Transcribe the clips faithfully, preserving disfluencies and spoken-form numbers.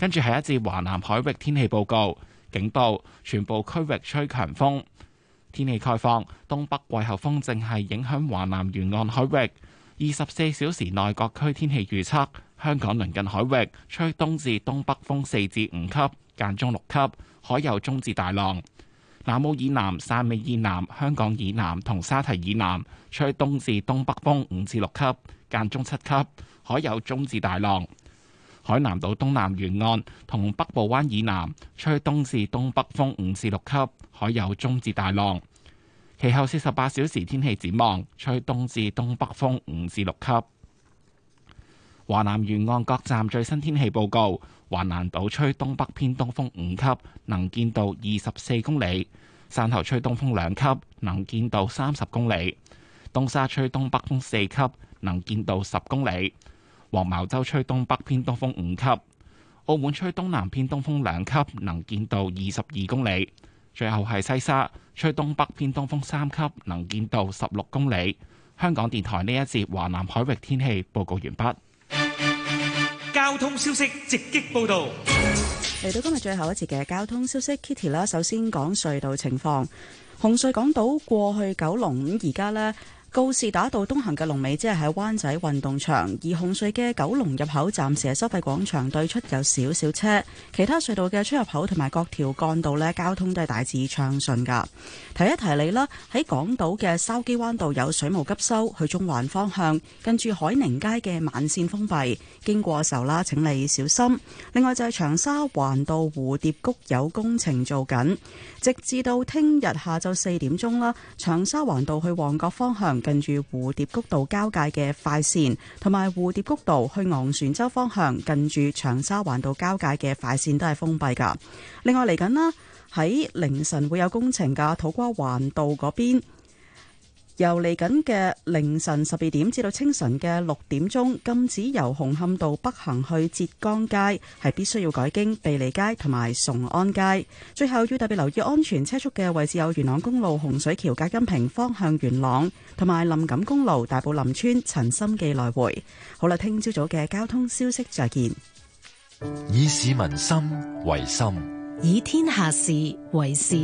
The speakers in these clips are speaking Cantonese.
跟住係一節華南海域天氣報告，警報全部區域吹強風。天氣概況，東北季候風正係影響華南沿岸海域。二十四小時內各區天氣預測：香港鄰近海域吹東至東北風四至五級，間中六級，海有中至大浪。南澳以南、汕尾以南、香港以南同沙堤以南吹東至東北風五至六級，間中七級，海有中至大浪。海南島東南沿岸同北部灣以南吹東至東北風五至六級，海有中至大浪。其後四十八小時天氣展望，吹東至東北風五至六級。華南沿岸各站最新天氣報告：華南島吹東北偏東風五級，能見度二十四公里；汕頭吹東風兩級，能見度三十公里；東沙吹東北風四級，能見度十公里；黃茅洲吹東北偏東風五級；澳門吹東南偏東風兩級，能見度二十二公里。最後係西沙吹東北偏東風三級，能見度十六公里。香港電台呢一節華南海域天氣報告完畢。 交通消息直擊報道。 嚟到今日最後一節嘅交通消息 ，Kitty 啦，首先講隧道情況。紅隧港島過去九龍，而家呢，告士打道東行嘅龍尾即係喺灣仔運動場，而紅隧嘅九龍入口暫時喺收費廣場對出有少少車，其他隧道嘅出入口同埋各條幹道呢，交通都係大致暢順噶。提一提你啦，喺港島嘅筲箕灣道有水務急修，去中環方向，近住海寧街嘅慢線封閉，經過嘅時候啦，請你小心。另外就係長沙灣道蝴蝶谷有工程做緊，直至到聽日下晝四點鐘啦，長沙灣道去旺角方向，近住蝴蝶谷道交界嘅快線，同埋蝴蝶谷道去昂船洲方向，近住長沙灣道交界嘅快線都係封閉噶。另外嚟緊啦，喺凌晨會有工程噶，土瓜灣道嗰邊，由嚟緊嘅凌晨十二點至到清晨嘅六點鐘，禁止由紅磡道北行去浙江街，係必須要改經庇利街同埋崇安街。最後要特別留意安全車速嘅位置有元朗公路洪水橋隔音屏方向元朗，同埋林錦公路大埔林村陳心記來回。好啦，聽朝早嘅交通消息再見。 以市民心為心， 以天下事為事。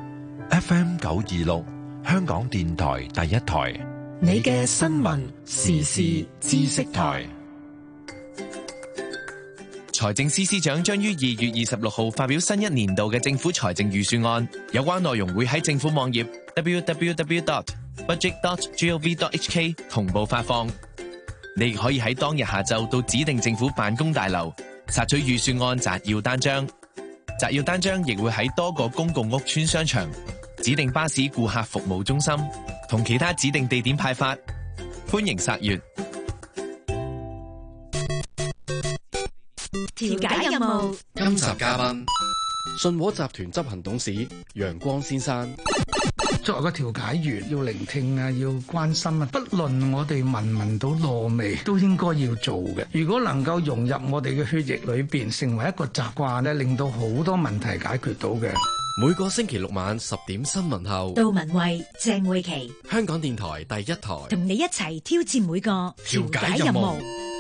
F M 九二六。香港電台第一台， 你嘅新聞時事知識台。 財政司司長將於二月二十六號發表新一年度嘅政府財政預算案，有關內容會喺政府網頁 double-u double-u double-u dot budget dot gov dot h k 同步發放。你亦可以喺當日下晝到指定政府辦公大樓索取預算案摘要單張，摘要單張亦會喺多個公共屋邨商場、指定巴士顧客服務中心同其他指定地點派發，歡迎索閱。 調解任務， 今集嘉賓信和集團執行董事楊光先生。 作為個調解員，要聆聽啊，要關心啊，不論我哋聞唔聞到燶味，都應該要做嘅。如果能夠融入我哋嘅血液裏邊，成為一個習慣咧，令到好多問題解決到嘅。 每個星期六晚十點新聞後， 杜文慧、鄭慧琪， 香港電台第一台， 同你一齊挑戰每個調解任務。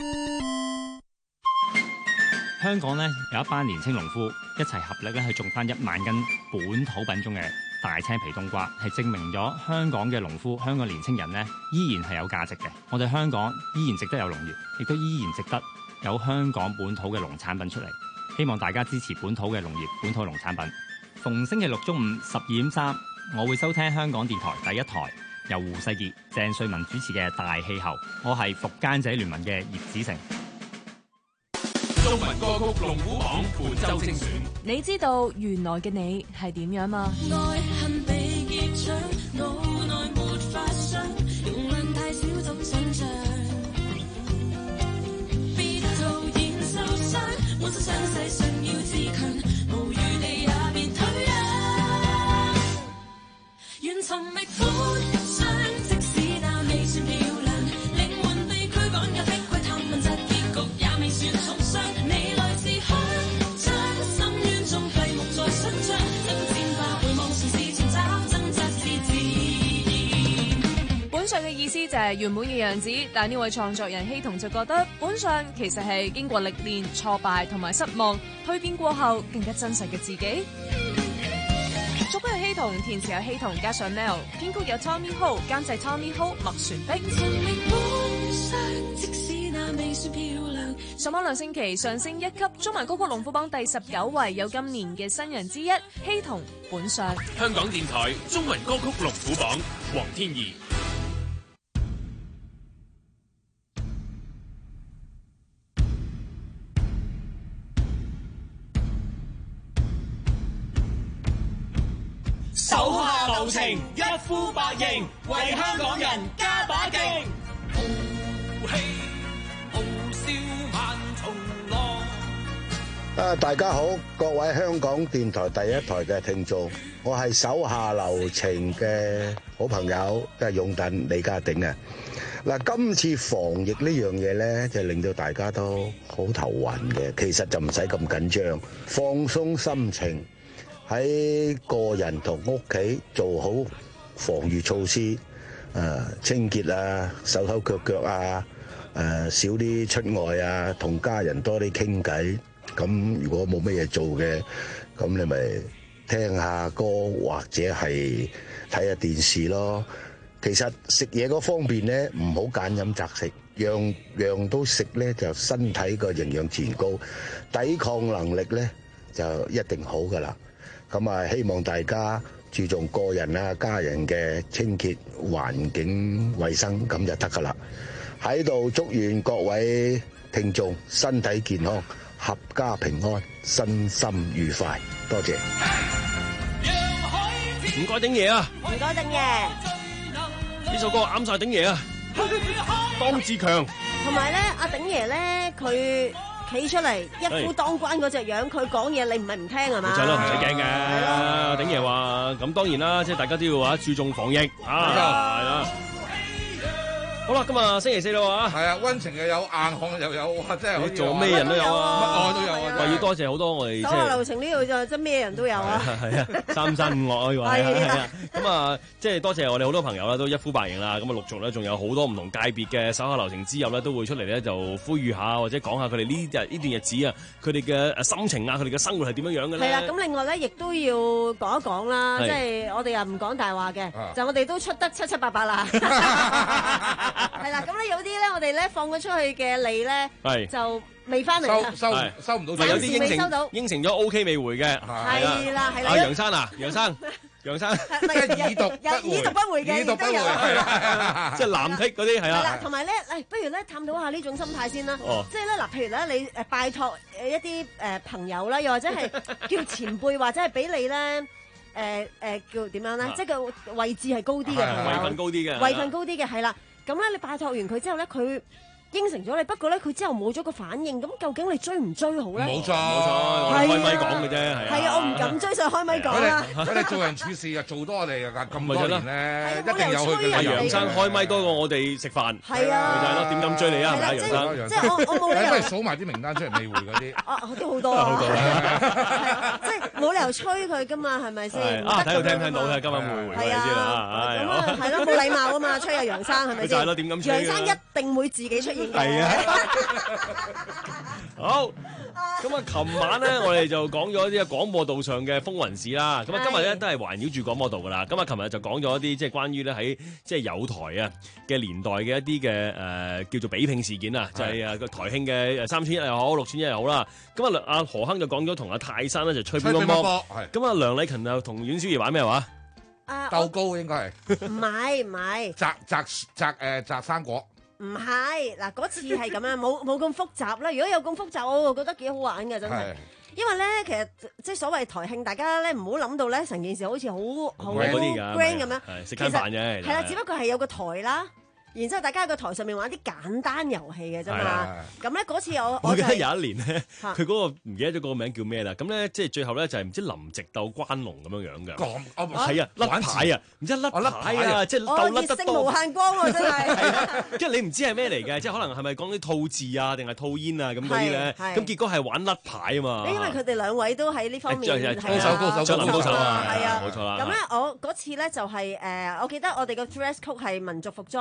香港呢有一班年青農夫一齊合力咧去種翻一萬斤本土品種嘅大青皮冬瓜，係證明咗香港嘅農夫、香港年青人呢依然係有價值嘅。我哋香港依然值得有農業，亦都依然值得有香港本土嘅農產品出嚟。希望大家支持本土嘅農業、本土農產品。逢星期六中午十二點三，我會收聽香港電台第一台，由胡世傑、鄭瑞文主持嘅《大氣候》。我係復耕者聯盟嘅葉子成。 中文歌曲龍虎榜本周精選。 你知道原來嘅你係點樣嗎？ 愛恨被結腸，腦內沒法想，容量太少怎想象？別徒然受傷，滿身傷勢想要自強，無餘地也別退讓。願尋覓歡相，即使那未算漂亮，靈魂被驅趕也逼去探問，這結局也未算重傷。你來自香江，深淵中閉目在想象，爭戰吧，回望嘗試尋找掙扎是自然。 本上嘅意思就係原本嘅樣子，但呢位創作人希彤就覺得本相其實係經過歷練、挫敗同埋失望蛻變過後更加真實嘅自己。作曲係希彤，填詞有希彤，加上 Mel， 編曲有 Tommy Ho， 監製 Tommy Ho， 麥旋碧。上網兩星期上升一級，中文歌曲龍虎榜第十九位，有今年嘅新人之一希彤本相。 香港電台中文歌曲龍虎榜，黃天怡。 手下留情，一呼百應，為香港人加把勁。豪氣傲笑萬重浪。 啊！大家好，各位香港電台第一台嘅聽眾，我係手下留情嘅好朋友，即係擁躉李家鼎啊！嗱，今次防疫呢樣嘢呢，就令到大家都好頭暈嘅。其實就唔使咁緊張，放鬆心情。喺個人同屋企做好防禦措施，誒、呃、清潔啊，手手腳腳啊，誒、呃、少啲出外啊，同家人多啲傾偈。咁如果冇乜嘢做嘅，咁你咪聽下歌或者係睇下電視咯。其實食嘢嗰方面咧，唔好揀飲擇食，樣樣都食咧，就身體個營養自然高，抵抗能力咧就一定好噶啦。咁啊，希望大家注重個人啊、家人嘅清潔環境衛生，咁就得噶啦。喺度祝願各位聽眾身體健康、合家平安、身心愉快。多謝。 唔該鼎爺啊！ 唔該鼎爺， 呢首歌啱晒鼎爺啊！當自強。 同埋咧，阿鼎爺咧，佢企出嚟一夫當關嗰隻樣，佢講嘢你唔係唔聽係嘛？ 就係咯，唔使驚嘅。鼎爺話咁當然啦，即係大家都要話注重防疫啊，係啦。好啦，今日星期四啦喎， 係啊，溫情又有，硬漢又有，哇！真係好做咩人都有啊， 乜愛都有啊！ 話要多謝好多我哋手下留情呢度就真咩人都有啊！ 係啊，三山五岳可以話係啊。咁啊，即係多謝我哋好多朋友啦，都一呼百應啦。咁啊，陸續咧仲有好多唔同界別嘅手下留情之友咧，都會出嚟咧就呼籲下或者講下佢哋呢日呢段日子啊，佢哋嘅心情啊，佢哋嘅生活係點樣樣嘅咧？ 係啦，咁另外咧亦都要講一講啦，即係我哋又唔講大話嘅，就我哋都出得七七八八啦。係啦，咁咧有啲咧，我哋咧放咗出去嘅利咧，就未翻嚟， 收收收唔到， 有啲應承到， 應承咗 O K 未回嘅， 係啦係啦。 阿楊生啊，楊生，楊生， 已讀已讀不回嘅，亦都有， 即係藍剔嗰啲係啦。 係啦，同埋咧，誒，不如咧探討下呢種心態先啦。即係咧嗱，譬如咧，你誒拜託誒一啲誒朋友啦，又或者係叫前輩，或者係俾你咧。誒誒、呃、叫點樣咧？啊、即係個位置係高啲嘅朋友， 位份高啲嘅， 位份高啲嘅係啦。咁咧，你拜託完佢之後咧，佢應承咗你，不過咧佢之後冇咗個反應，咁究竟你追唔追好咧？ 冇錯， 冇錯，我哋開咪講嘅啫，係啊。 係啊，我唔敢追上開咪講啦。 我哋做人處事啊，做多我哋啊咁多年咧，一定有佢嘅。 楊生開咪多過我哋食飯， 係啊， 就係咯，點敢追你啊？係咪楊生？ 即係我我冇理由。 不如數埋啲名單出嚟未回嗰啲。 啊，都好多啊。好多啦。即係冇理由催佢噶嘛，係咪先？ 啊，睇到聽唔聽到咧？今晚會回佢先啦。 咁啊，係咯，冇禮貌啊嘛，催阿楊生係咪先？ 就係咯，點敢催？ 楊生一定會自己出現嘅。 係啊。好，咁啊，琴晚咧，我哋就講咗啲廣播道上嘅風雲事啦。咁啊，今日咧都係環繞住廣播道噶啦。咁啊，琴日就講咗一啲即係關於咧喺即係有台啊嘅年代嘅一啲嘅誒叫做比拼事件啊，就係誒個台慶嘅三千一又好，六千一又好啦。咁啊，阿何亨就講咗同阿泰山咧就吹乒乓波，咁啊，梁禮勤又同阮小儀玩咩話？ 鬥高應該係唔係唔係摘摘摘誒摘生果。 唔係嗱，嗰次係咁樣，冇冇咁複雜啦。如果有咁複雜，我覺得幾好玩嘅，真係。因為咧，其實即係所謂台慶，大家咧唔好諗到咧，成件事好似好好 grand 咁樣。 食餐飯啫， 係啦，只不過係有個台啦。然之後大家喺個台上面玩啲簡單遊戲嘅啫嘛，咁咧嗰次我我記得有一年咧，佢嗰個唔記得咗嗰個名叫咩啦，咁咧即係最後咧就係唔知林夕鬥關龍咁樣樣嘅，係啊甩牌啊，唔知甩牌啊，即係鬥甩得多。 熱誠無限光喎真係， 即係你唔知係咩嚟嘅，即係可能係咪講啲吐字啊，定係吐煙啊咁嗰啲咧，咁結果係玩甩牌啊嘛。 因為佢哋兩位都喺呢方面高手高手，將臨高手啊， 係啊， 冇錯啦。 咁咧我嗰次咧就係誒，我記得我哋個 dress code 係民族服裝嘛。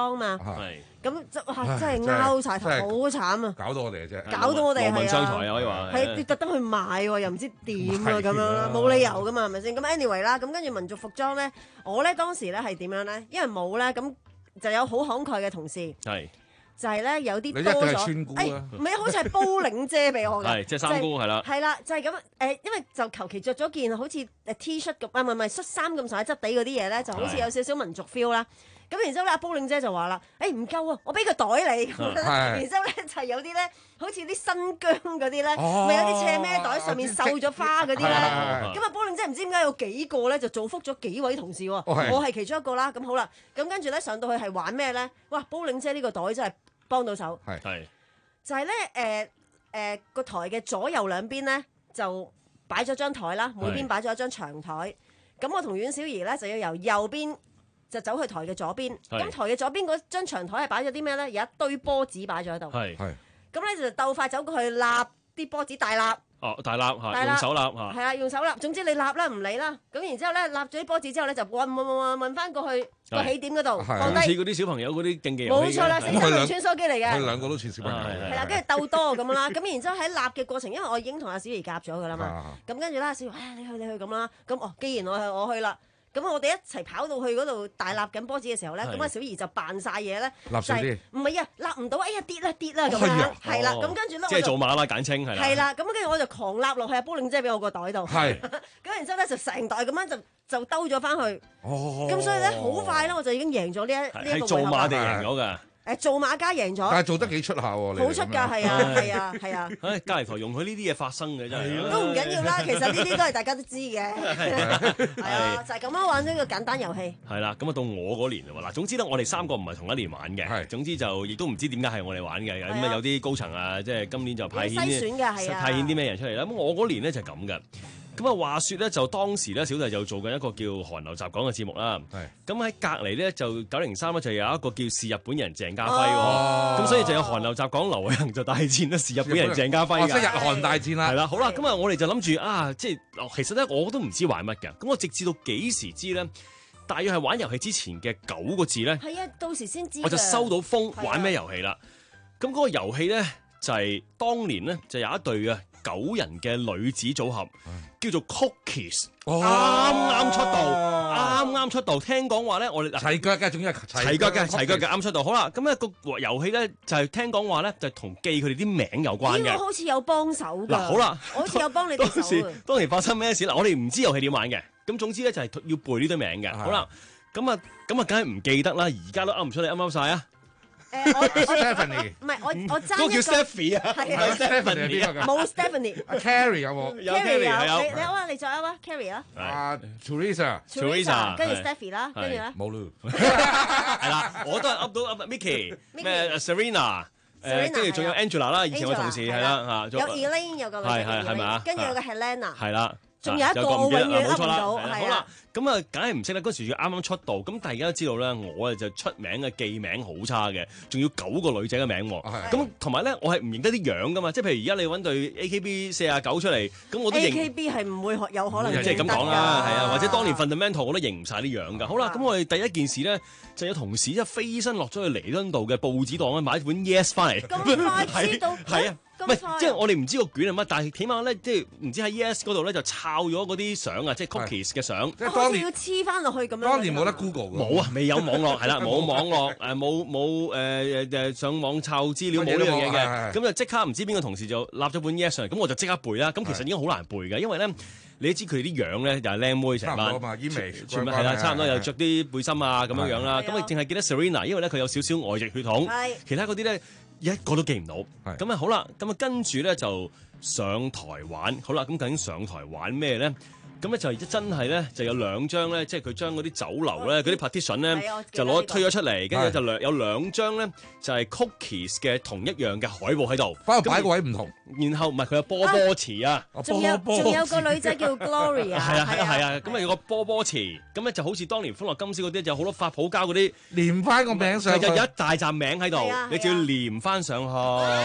係。 咁真哇真係拗晒頭，好慘啊！ 搞到我哋啫， 搞到我哋勞民傷財啊，可以話係你特登去買喎，又唔知點啊咁樣啦，冇理由噶嘛，係咪先？咁 anyway 啦，咁跟住民族服裝咧，我咧當時咧係點樣咧？因為冇咧，咁就有好慷慨嘅同事， 係就係咧有啲你一多定係咗， 村姑啊誒唔係好似係煲領遮俾我嘅， 係即係三姑係啦， 係啦，就係咁誒，因為就求其着咗件好似誒 T 恤咁，啊唔係唔係恤衫咁上下質地嗰啲嘢咧，就好似有少少民族 feel 啦。咁然之後咧，阿煲領姐就話啦：，誒唔夠啊，我俾個袋你。然之後咧就有啲咧，好似啲新疆嗰啲咧，咪有啲斜孭袋上面繡咗花嗰啲咧。咁啊，煲領姐唔知點解有幾個咧，就造福咗幾位同事喎。我係其中一個啦。咁好啦，咁跟住咧上到去係玩咩咧？哇！煲領姐呢個袋真係幫到手。 係係就係咧誒誒個台嘅左右兩邊咧，就擺咗張台啦，每邊擺咗一張長台。咁我同阮小儀咧就要由右邊就走去台嘅左邊，咁台嘅左邊嗰張長台係擺咗啲咩咧？有一堆波子擺咗喺度， 係係， 咁咧就鬥快走過去立啲波子大立， 哦大立嚇，用手立嚇， 係啊用手立，總之你立啦唔理啦，咁然之後咧立咗啲波子之後咧就運運運運翻過去個起點嗰度放低， 似嗰啲小朋友嗰啲競技遊戲， 冇錯啦，四三輪穿梭機嚟嘅， 佢兩個都似小朋友， 係啦，跟住鬥多咁啦，咁然之後喺立嘅過程，因為我已經同阿小儀夾咗噶啦嘛，咁跟住咧阿小儀，唉你去你去咁啦，咁哦既然我去我去啦。咁我哋一齊跑到去嗰度大立緊波子嘅時候咧，咁阿小儀就扮晒嘢咧， 立少啲， 唔係啊，立唔到，哎呀跌啦跌啦咁樣，係啦，咁跟住咧， 即係做馬啦簡稱係啦， 係啦，咁跟住我就狂立落去阿煲領姐俾我個袋度， 係， 咁然之後咧就成袋咁樣就就兜咗翻去， 哦， 咁所以咧好快咧我就已經贏咗呢一呢一個做回合馬定贏咗㗎。 誒做馬家贏咗， 但係做得幾出下喎， 好出㗎，係啊係啊係啊！ 唉，隔離台容許呢啲嘢發生嘅真係， 都唔緊要啦。其實呢啲都係大家都知嘅，係啊，就係咁樣玩咗個簡單遊戲。 係啦，咁啊到我嗰年喎嗱，總之咧我哋三個唔係同一年玩嘅，係總之就亦都唔知點解係我哋玩嘅，咁啊有啲高層啊，即係今年就派遣啲派遣啲咩人出嚟啦。咁我嗰年咧就係咁嘅。咁啊，話説咧，就當時咧，小弟就做緊一個叫《韓流雜講》嘅節目啦。係。咁喺隔離咧，就九零三咧，就有一個叫是日本人鄭家輝喎。哦。咁所以就有《韓流雜講》劉偉恒就大戰啦，是日本人鄭家輝㗎。 即係日韓大戰啦。 係啦，好啦，咁啊，我哋就諗住啊，即係其實咧，我都唔知玩乜嘅。咁我直至到幾時知咧？大約係玩遊戲之前嘅九個字咧。 係啊，到時先知。 我就收到風玩咩遊戲啦。咁嗰個遊戲咧就係當年咧就有一隊啊九人嘅女子組合。叫做 Cookies，啱啱出道，啱啱出道。聽講話咧，我哋齊腳嘅，仲要係齊腳嘅，齊腳嘅啱出道。好啦，咁咧個遊戲咧就係聽講話咧，就同記佢哋啲名有關嘅。 我好似有幫手㗎。 嗱，好啦， 我好似有幫你哋手。 當時當時發生咩事嗱？我哋唔知遊戲點玩嘅。咁總之咧就係要背呢堆名嘅。好啦，咁啊咁啊，梗係唔記得啦。而家都噏唔出嚟，噏唔噏曬啊？ 誒我 Stephanie 唔係我我爭嗰個叫 Stephy 啊， 係啊 Stephanie 冇 Stephanie。 Carrie 有冇？ 有 Carrie 係有。 你你好啊，你再噏啊 Carrie 啊。 啊 Teresa，Teresa， 跟住 Stephy 啦，跟住咧。 冇咯。 係啦，我都係噏到噏 Mickey 咩 Serena，誒跟住仲有 Angela 啦，以前我同事係啦嚇。 有 Elaine 有個女仔。係係係咪啊？跟住有個 Helena。 係啦。 仲有一個永遠噏唔到， 好啦，咁啊，梗係唔識啦。嗰時仲啱啱出道，咁大家都知道咧，我啊就出名嘅記名好差嘅，仲要九個女仔嘅名喎。咁同埋咧，我係唔認得啲樣噶嘛，即係譬如而家你揾對 A K B 四啊九出嚟，咁我都認。 A K B 係唔會有可能即係咁講啦，係啊，或者當年 Fundamental 我都認唔晒啲樣㗎。好啦，咁我哋第一件事咧，就有同事一飛身落咗去彌敦道嘅報紙檔咧，買一本 Yes 翻嚟。 咁快知道？ 係啊。唔係，即係我哋唔知個卷係乜，但係起碼咧，即係唔知喺 Yes 嗰度咧就抄咗嗰啲相啊，即係 Cookies 嘅相。 即係當年要黐翻落去咁樣。 當年冇得 Google 㗎。 冇啊，未有網絡係啦，冇網絡誒，冇冇誒誒上網抄資料冇呢樣嘢嘅，咁就即刻唔知邊個同事就立咗本 Yes 上嚟，咁我就即刻背啦。咁其實已經好難背嘅，因為咧你都知佢哋啲樣咧又係靚妹成班，全部係啦，差唔多又着啲背心啊咁樣樣啦。咁你淨係記得 Serena，因為咧佢有少少外籍血統，其他嗰啲咧。一個都記唔到，咁啊好啦，咁啊跟住咧就上台玩，好啦，咁究竟上台玩咩咧？咁咧就真係咧就有兩張咧，即係佢將嗰啲酒樓咧嗰啲 partition 咧就攞推咗出嚟，跟住就兩有兩張咧就係 Cookies 嘅同一樣嘅海報喺度， 反而擺個位唔同。 然後唔係佢有波波池啊， 仲有仲有個女仔叫 Gloria， 係啊係啊係啊，咁啊有個波波池，咁咧就好似當年歡樂今宵嗰啲，就好多發泡膠嗰啲連翻個名上去， 就有一大紮名喺度，你就要連翻上去。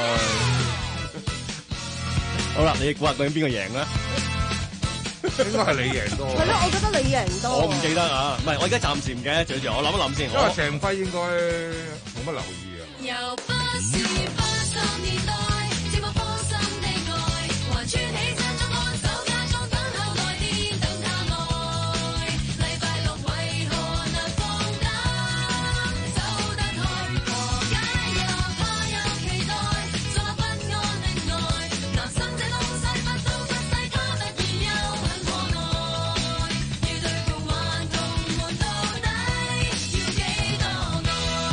好啦，你估下究竟邊個贏咧？ 應該係你贏多。 係咯，我覺得你贏多。 我唔記得啊，唔係，我而家暫時唔記得，住住我諗一諗先。 因為鄭輝應該冇乜乜留意啊？ 由不是八十年代，寂寞芳心的愛，還穿起身中安守家中等候來電等他愛。禮拜六為何能放膽走得開？何解又怕又期待，坐不安的愛，男生這東西不到不細，他突然又很可愛。要對付頑童們到底要幾多愛？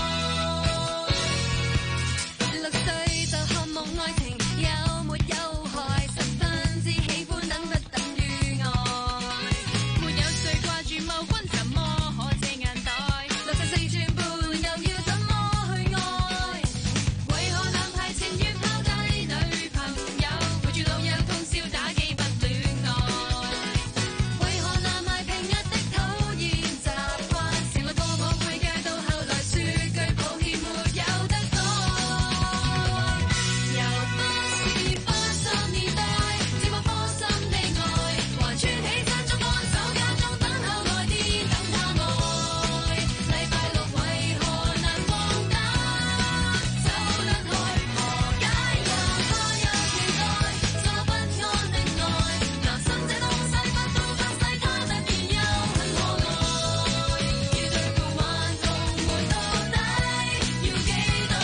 六歲就渴望愛情，有沒有害？十分之喜歡，等不等於愛？沒有誰掛住某君，怎麼可遮眼袋？六十四寸半，又要怎麼去愛？為何男孩情願拋低女朋友，陪住老友通宵打機不戀愛？為何男孩平日的討厭習慣，成為個網配界，到後來說句抱歉沒有得改？又不是八十年代，寂寞芳心的愛，還穿起身中安守家中等候來電等他愛。禮拜六為何難放膽走得開？何解又怕又期待，坐不安的愛，男生這東西不到不細，他突然又很可愛。要對付頑童們到底要幾多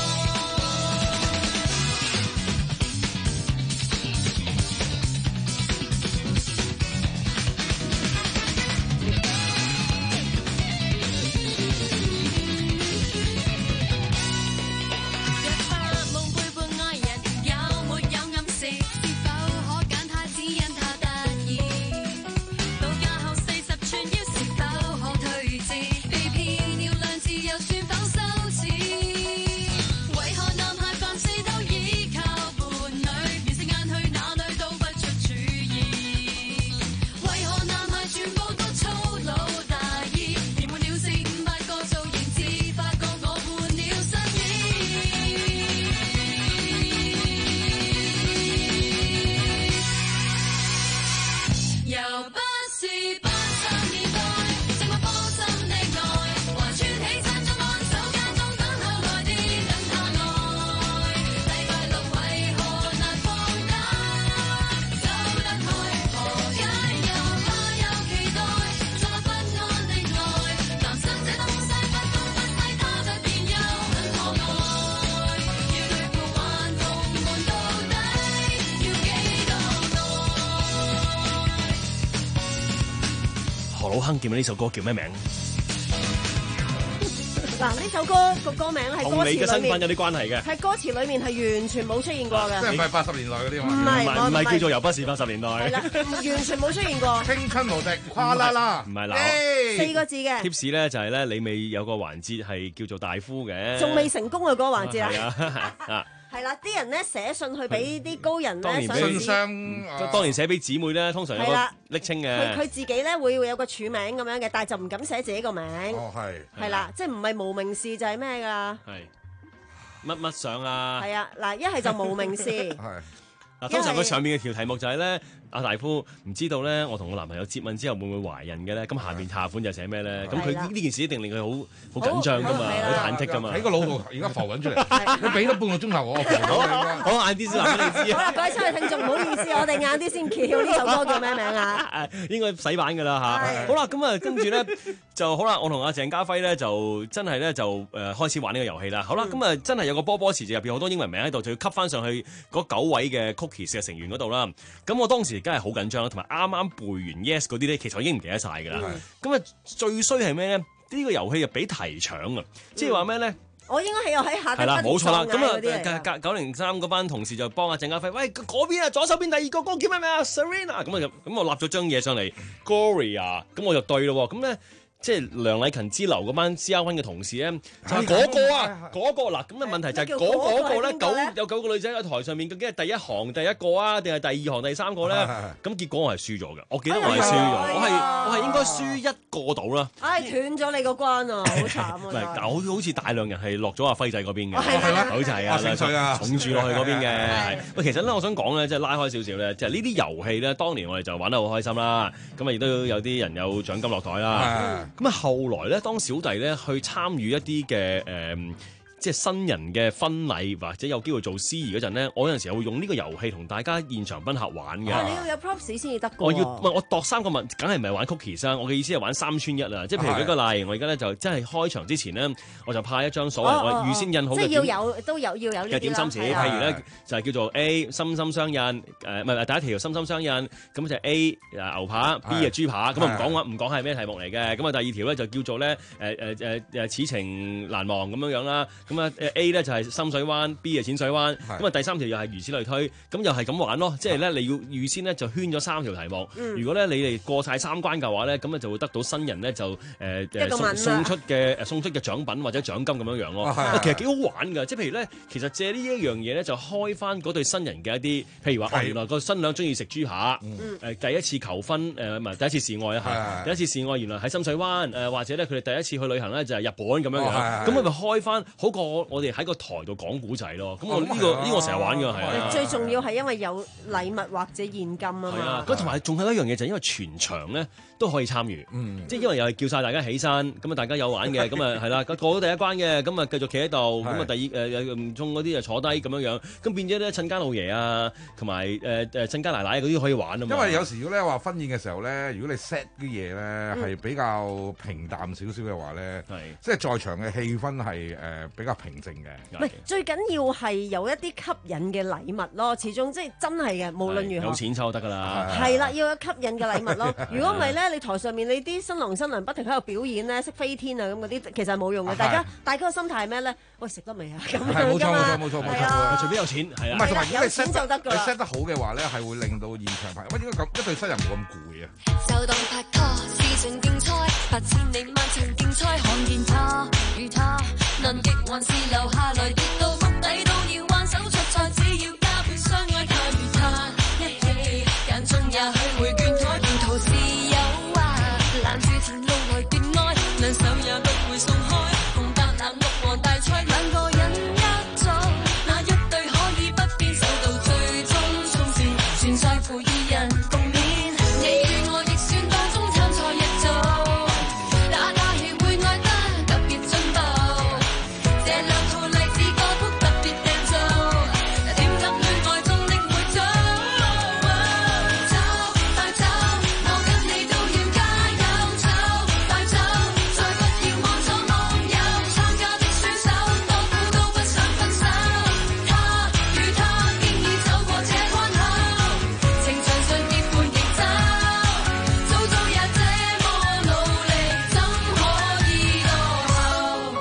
若發夢背叛愛人，有沒有暗示？是否可揀他，只因他得意？到家後四十寸腰，是否可退置？被騙了兩次，又算否羞恥？為何男孩凡事都依靠伴侶，連食晏去哪裏都不出主意？為何男孩全部都粗魯大意？填滿了四五百個造型，至發覺我換了新意。又不是八十年代，寂寞芳心的愛，還穿起身中安守家中等候來電等他愛。禮拜六為何難放膽走得開？何解又怕又期待，坐不安的愛，男生這東西不到不細，他突然又很可愛。要對付頑童們到底要幾多愛？ 何老坑劍呢首歌叫咩名？ 嗱，呢首歌個歌名係歌同你嘅詞裏面身份有啲關係嘅。 係歌詞裏面係完全冇出現過嘅。 即係唔係八十年代嗰啲唔嘛？ 係唔係唔係叫做由不是八十年代。 係啦，完全冇出現過。 青春無敵，跨啦啦， 唔係嗱。 四個字嘅。 貼士咧就係咧，你未有個環節係叫做大夫嘅， 仲未成功嘅嗰個環節係啊！ 啊啊！ 係啦，啲人咧寫信去俾啲高人咧， 當年想指信箱即係當年寫俾姊妹咧，通常有個係啦昵稱佢嘅。 佢自己咧會會有個署名咁樣嘅，但係就唔敢寫自己個名。 哦，係係啦，即係唔係無名氏就係咩㗎？ 係乜乜相啊？ 係啊，嗱，一係就無名氏。 係嗱，通常佢上面嘅條題目就係咧，阿大夫唔知道咧，我同我男朋友接吻之後會唔會懷孕嘅咧？咁下面下款就寫咩咧？咁佢呢呢件事一定令佢好好緊張噶嘛，好忐忑噶嘛。 喺個腦度而家浮緊出嚟，你俾多半個鐘頭我，我浮到好晏啲先話俾你知好啦，各位親愛聽眾，唔好意思，我哋晏啲先揭呢首歌叫咩名啊？ 應該洗版㗎啦嚇。好啦，咁啊跟住咧就好啦，我同阿鄭家輝咧就真係咧就誒開始玩呢個遊戲啦。好啦，咁啊真係有個波波池，入邊好多英文名喺度，就要吸翻上去嗰九位嘅 Cookies 嘅成員嗰度啦。咁我當時梗係好緊張啦，同埋啱啱背完 Yes 嗰啲咧，其實我已經唔記得晒㗎啦。咁啊最衰係咩咧？呢個遊戲又俾題搶啊！即係話咩咧？ 我應該係有喺下低係啦，冇錯啦。咁啊， 啊，九零三嗰班同事就幫阿鄭家輝，喂嗰邊啊，左手邊第二個嗰個叫咩名啊 ？Serena。咁啊，咁我立咗張嘢上嚟 ，Gloria。咁我就對咯。咁咧。即係梁禮勤之流嗰班 C R one 嘅同事咧，就係嗰個啊，嗰個嗱，咁嘅問題就係嗰嗰個咧，九有九個女仔喺台上面，究竟係第一行第一個啊，定係第二行第三個咧？咁結果我係輸咗嘅，我記得我係輸咗，我係我係應該輸一個到啦。 唉，斷咗你個關啊，好慘啊！ 唔係，但好好似大量人係落咗阿輝仔嗰邊嘅， 係啦， 好似係啊，重住落去嗰邊嘅。係喂，其實咧，我想講咧，即係拉開少少咧，即係呢啲遊戲咧，當年我哋就玩得好開心啦。咁啊，亦都有啲人有獎金落台啦。咁啊，後來咧，當小弟咧去參與一啲嘅誒即係新人嘅婚禮或者有機會做司儀嗰陣咧，我有陣時候會用呢個遊戲同大家現場賓客玩嘅。 你要有 props 先至得㗎。 我要唔係我度三個問，梗係唔係玩 cookies 啊？我嘅意思係玩三串一啦。即係譬如舉個例，我而家咧就真係開場之前呢，我就派一張所謂我預先印好嘅， 即係要有都有要有呢啲啦。 嘅點心紙，譬如咧就係叫做 A 心心相印，誒唔係第一條心心相印，咁就 A 牛扒 ，B 係豬扒，咁啊唔講話唔講係咩題目嚟嘅，咁啊第二條咧就叫做咧誒誒誒誒此情難忘咁樣樣啦，咁啊 A 咧就係深水灣 ，B 係淺水灣，咁啊第三條又係如此類推，咁又係咁玩咯，即係咧你要預先咧就圈咗三條題目，如果咧你哋過晒三關嘅話咧，咁啊就會得到新人咧就誒誒送送出嘅誒送出嘅獎品或者獎金咁樣樣咯，其實幾好玩㗎，即係譬如咧，其實借呢一樣嘢咧就開翻嗰對新人嘅一啲，譬如話哦原來個新娘中意食豬扒，誒第一次求婚誒唔係第一次示愛啊嚇，第一次示愛原來喺深水灣誒或者咧佢哋第一次去旅行咧就係日本咁樣樣，咁佢咪開翻好過我哋喺個台度講古仔咯，咁我呢個呢個成日玩㗎係啊， 最重要係因為有禮物或者現金啊嘛， 咁同埋仲有一樣嘢就係因為全場咧都可以參與，即係因為又係叫晒大家起身，咁啊大家有玩嘅，咁啊係啦，過到第一關嘅，咁啊繼續企喺度，咁啊第二誒唔中嗰啲就坐低咁樣樣，咁變咗咧親家老爺啊，同埋誒誒親家奶奶嗰啲可以玩啊嘛。 因為有時如果咧話婚宴嘅時候咧，如果你 set 啲嘢咧係比較平淡少少嘅話咧，即係在場嘅氣氛係誒比較平靜嘅。 唔係最緊要係有一啲吸引嘅禮物咯，始終即係真係嘅，無論如何有錢抽得㗎啦。 係啦，要有吸引嘅禮物咯。如果唔係咧，你台上面你啲新郎新娘不停喺度表演咧，識飛天啊咁嗰啲，其實係冇用嘅。大家大家個心態係咩咧？喂，食得未啊？咁樣冇錯冇錯冇錯冇錯， 除非有錢係啊。 唔係同埋如果你 set 就得㗎啦。 你 set 得好嘅話咧，係會令到現場朋友，喂，應該咁一對新人冇咁攰啊。 就當拍拖，是場競賽，百千里漫長競賽，看見他與他，能極還是留下來，跌到谷底都要挽手出賽，只要加倍相愛，他與他一起，間中也許會倦怠，沿途是誘惑，攔住前路來斷愛，兩手也不會鬆開，紅白藍綠黃大賽，兩個人一組，那一對可以不變手到最終衝線，全在乎二人共勉。你與我亦算當中參賽一組，打打氣會愛得特別進步，這兩套勵志歌曲特別訂造，點敢戀愛中的每組，走快走，我跟你都要加油，走快走，再不要妄想網友，參加的選手多苦都不想分手，他與他經已走過這關口，情場上結伴亦走，早早也這麼努力，怎可以落後？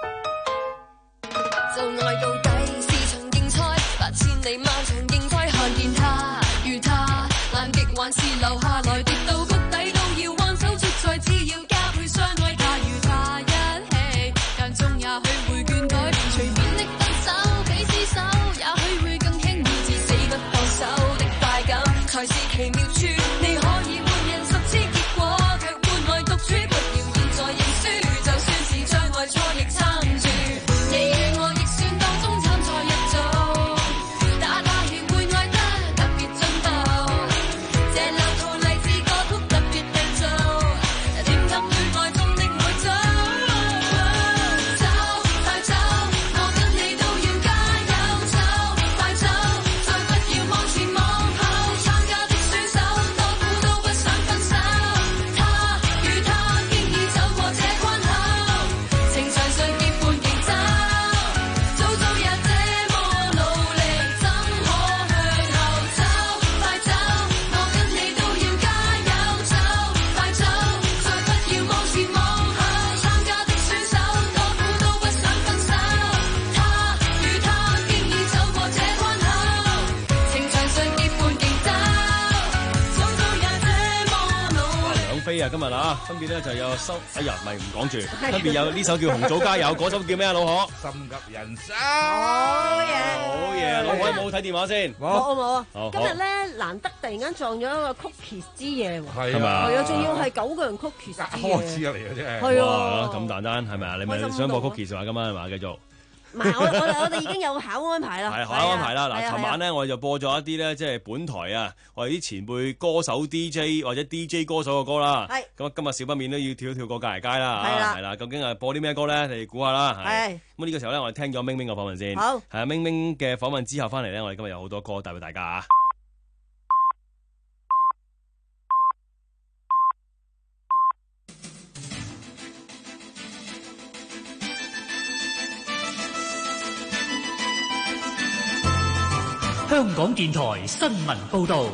就愛到底是場競賽，百千里漫長競賽，看見他與他，爛極還是留下來，跌到谷底都要挽手出賽，只要加倍相愛，他與他一起，間中也許會倦怠，隨便的分手，彼此手，也許會更輕易，至死不放手的快感，才是奇妙處。你可以換人十次結果，卻換來獨處，不要現在認輸，就算是障礙錯亦撐住。你與我亦算當中參賽一組，打打氣會愛得特別進步，這兩套勵志歌曲特別訂造，點敢戀愛中的每組，走快走，我跟你都要加油，走快走，再不要望前望後，參加的選手多苦都不想分手，他與他經已走過這關口，情場上結伴競走，早早也這麼努力，怎可向後？走快走，我跟你都要加油，走快走，再不要望前望後，參加的選手多苦都不想分手，他與他經已走過這關口，情場上結伴競走，早早也這麼努力。 兩飛啊今日啊，分別咧就有收，哎呀咪唔講住，分別有呢首叫《紅棗加油》，嗰首叫咩啊老何？ 心急人生。 好嘢， 好嘢，老何有冇睇電話先？ 冇冇啊好！ 今日咧難得突然間撞咗一個 cookies 之夜喎， 係嘛係啊，仲要係九個人 cookies 之夜， 開始嚟嘅啫。 係啊哇咁簡單係咪啊？你咪想播 cookies 話今晚係嘛？繼續。 唔係，我我我哋已經有考安排啦。 係考安排啦。嗱， 係啊琴晚咧我哋就播咗一啲咧，即係本台啊，我哋啲前輩歌手 D J 或者 D J 歌手嘅歌啦。 係。 咁啊，今日少不免都要跳一跳過隔離街啦。 係啦。 係啦，究竟係播啲咩歌咧？你哋估下啦。 係。 咁呢個時候咧，我哋聽咗明明嘅訪問先。 好。 係啊，明明嘅訪問之後翻嚟咧，我哋今日有好多歌帶俾大家啊。 香港電台新聞報導，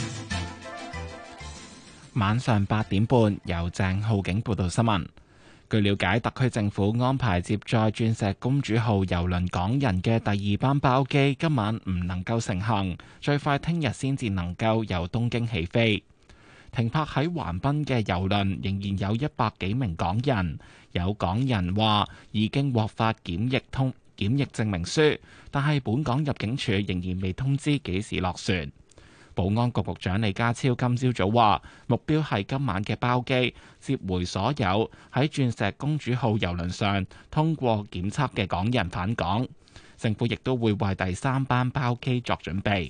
晚上八點半由鄭浩景報道新聞。據了解，特區政府安排接載鑽石公主號郵輪港人嘅第二班包機，今晚唔能夠成行，最快聽日先至能夠由東京起飛。停泊喺橫濱嘅郵輪仍然有一百幾名港人，有港人話已經獲發檢疫通檢疫證明書，但係本港入境處仍然未通知幾時落船。保安局局長李家超今朝早話，目標係今晚嘅包機接回所有喺鑽石公主號郵輪上通過檢測嘅港人返港。政府亦都會為第三班包機作準備。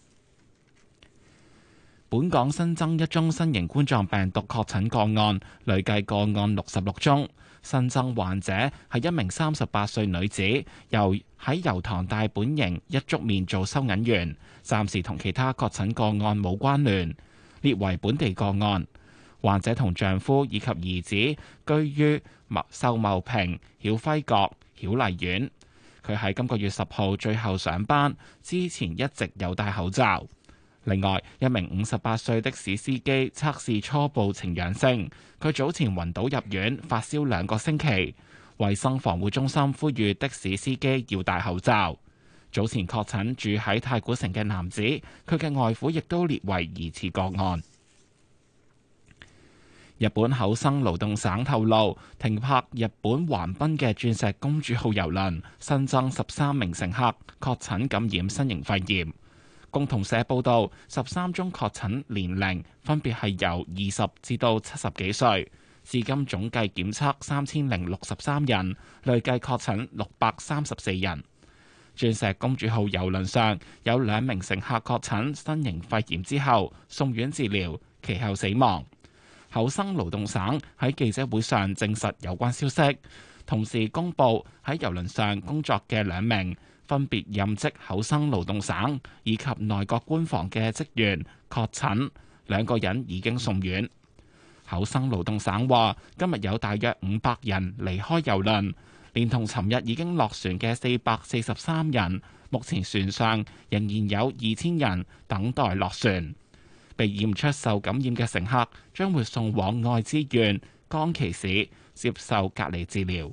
本港新增一宗新型冠狀病毒確診個案，累計個案六十六宗。新增患者係一名三十八歲女子，由喺油塘大本營一粥麵做收銀員，暫時同其他確診個案冇關聯，列為本地個案。患者同丈夫以及兒子居於秀茂坪曉輝閣曉麗苑。佢喺今個月十號最後上班，之前一直有戴口罩。另外，一名五十八歲的士司機測試初步呈陽性，佢早前暈倒入院，發燒兩個星期。衛生防護中心呼籲的士司機要戴口罩。早前確診住喺太古城嘅男子，佢嘅外父亦都列為疑似個案。日本厚生勞動省透露，停泊日本橫濱嘅鑽石公主號郵輪新增十三名乘客確診感染新型肺炎。共同社報道，十三宗確診年齡分別係由二十至到七十幾歲，至今總計檢測三千零六十三人，累計確診六百三十四人。鑽石公主號郵輪上有兩名乘客確診新型肺炎之後送院治療，其後死亡。厚生勞動省喺記者會上證實有關消息，同時公佈喺郵輪上工作嘅兩名分別任職厚生勞動省以及內閣官房嘅職員確診，兩個人已經送院。厚生勞動省話，今日有大約五百人離開郵輪，連同尋日已經落船嘅四百四十三人，目前船上仍然有二千人等待落船。被驗出受感染嘅乘客將會送往愛知縣岡崎市接受隔離治療。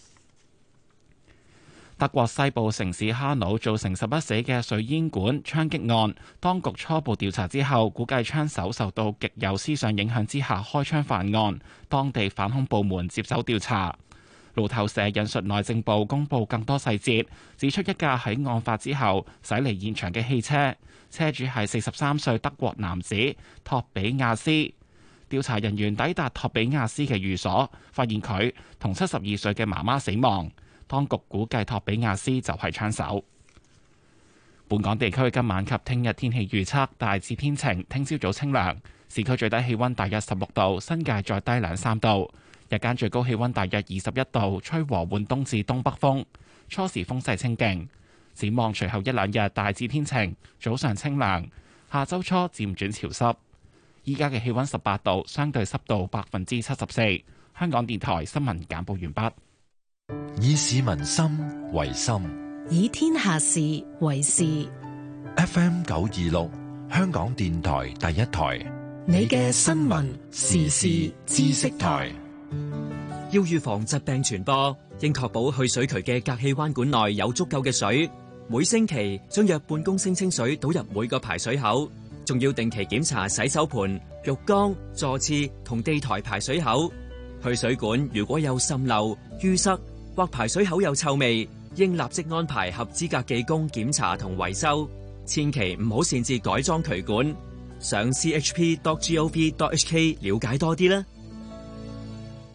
德國西部城市哈努造成十一死嘅水煙館槍擊案，當局初步調查之後，估計槍手受到極右思想影響之下開槍犯案，當地反恐部門接手調查。路透社引述內政部公布更多細節，指出一架喺案發之後駛離現場嘅汽車，車主係四十三歲德國男子托比亞斯。調查人員抵達托比亞斯嘅寓所，發現佢同七十二歲嘅媽媽死亡。當局估計托比亞斯就係槍手。本港地區今晚及聽日天氣預測大致天晴，聽朝早清涼，市區最低氣溫大約十六度，新界再低兩三度。日間最高氣溫大約二十一度，吹和緩東至東北風，初時風勢清勁。展望隨後一兩日大致天晴，早上清涼，下周初漸轉潮濕。依家嘅氣溫十八度，相對濕度百分之七十四。香港電台新聞簡報完畢。 以市民心為心， 以天下事為事。 F M 九二六，香港電台第一台， 你嘅新聞時事知識台。 要預防疾病傳播，應確保去水渠嘅隔氣彎管內有足夠嘅水。每星期將約半公升清水倒入每個排水口，仲要定期檢查洗手盆、浴缸、座廁同地台排水口。去水管如果有滲漏、淤塞或排水口有臭味，應立即安排合資格技工檢查同維修。千祈唔好擅自改裝渠管。上 c h p dot gov dot h k 了解多啲啦。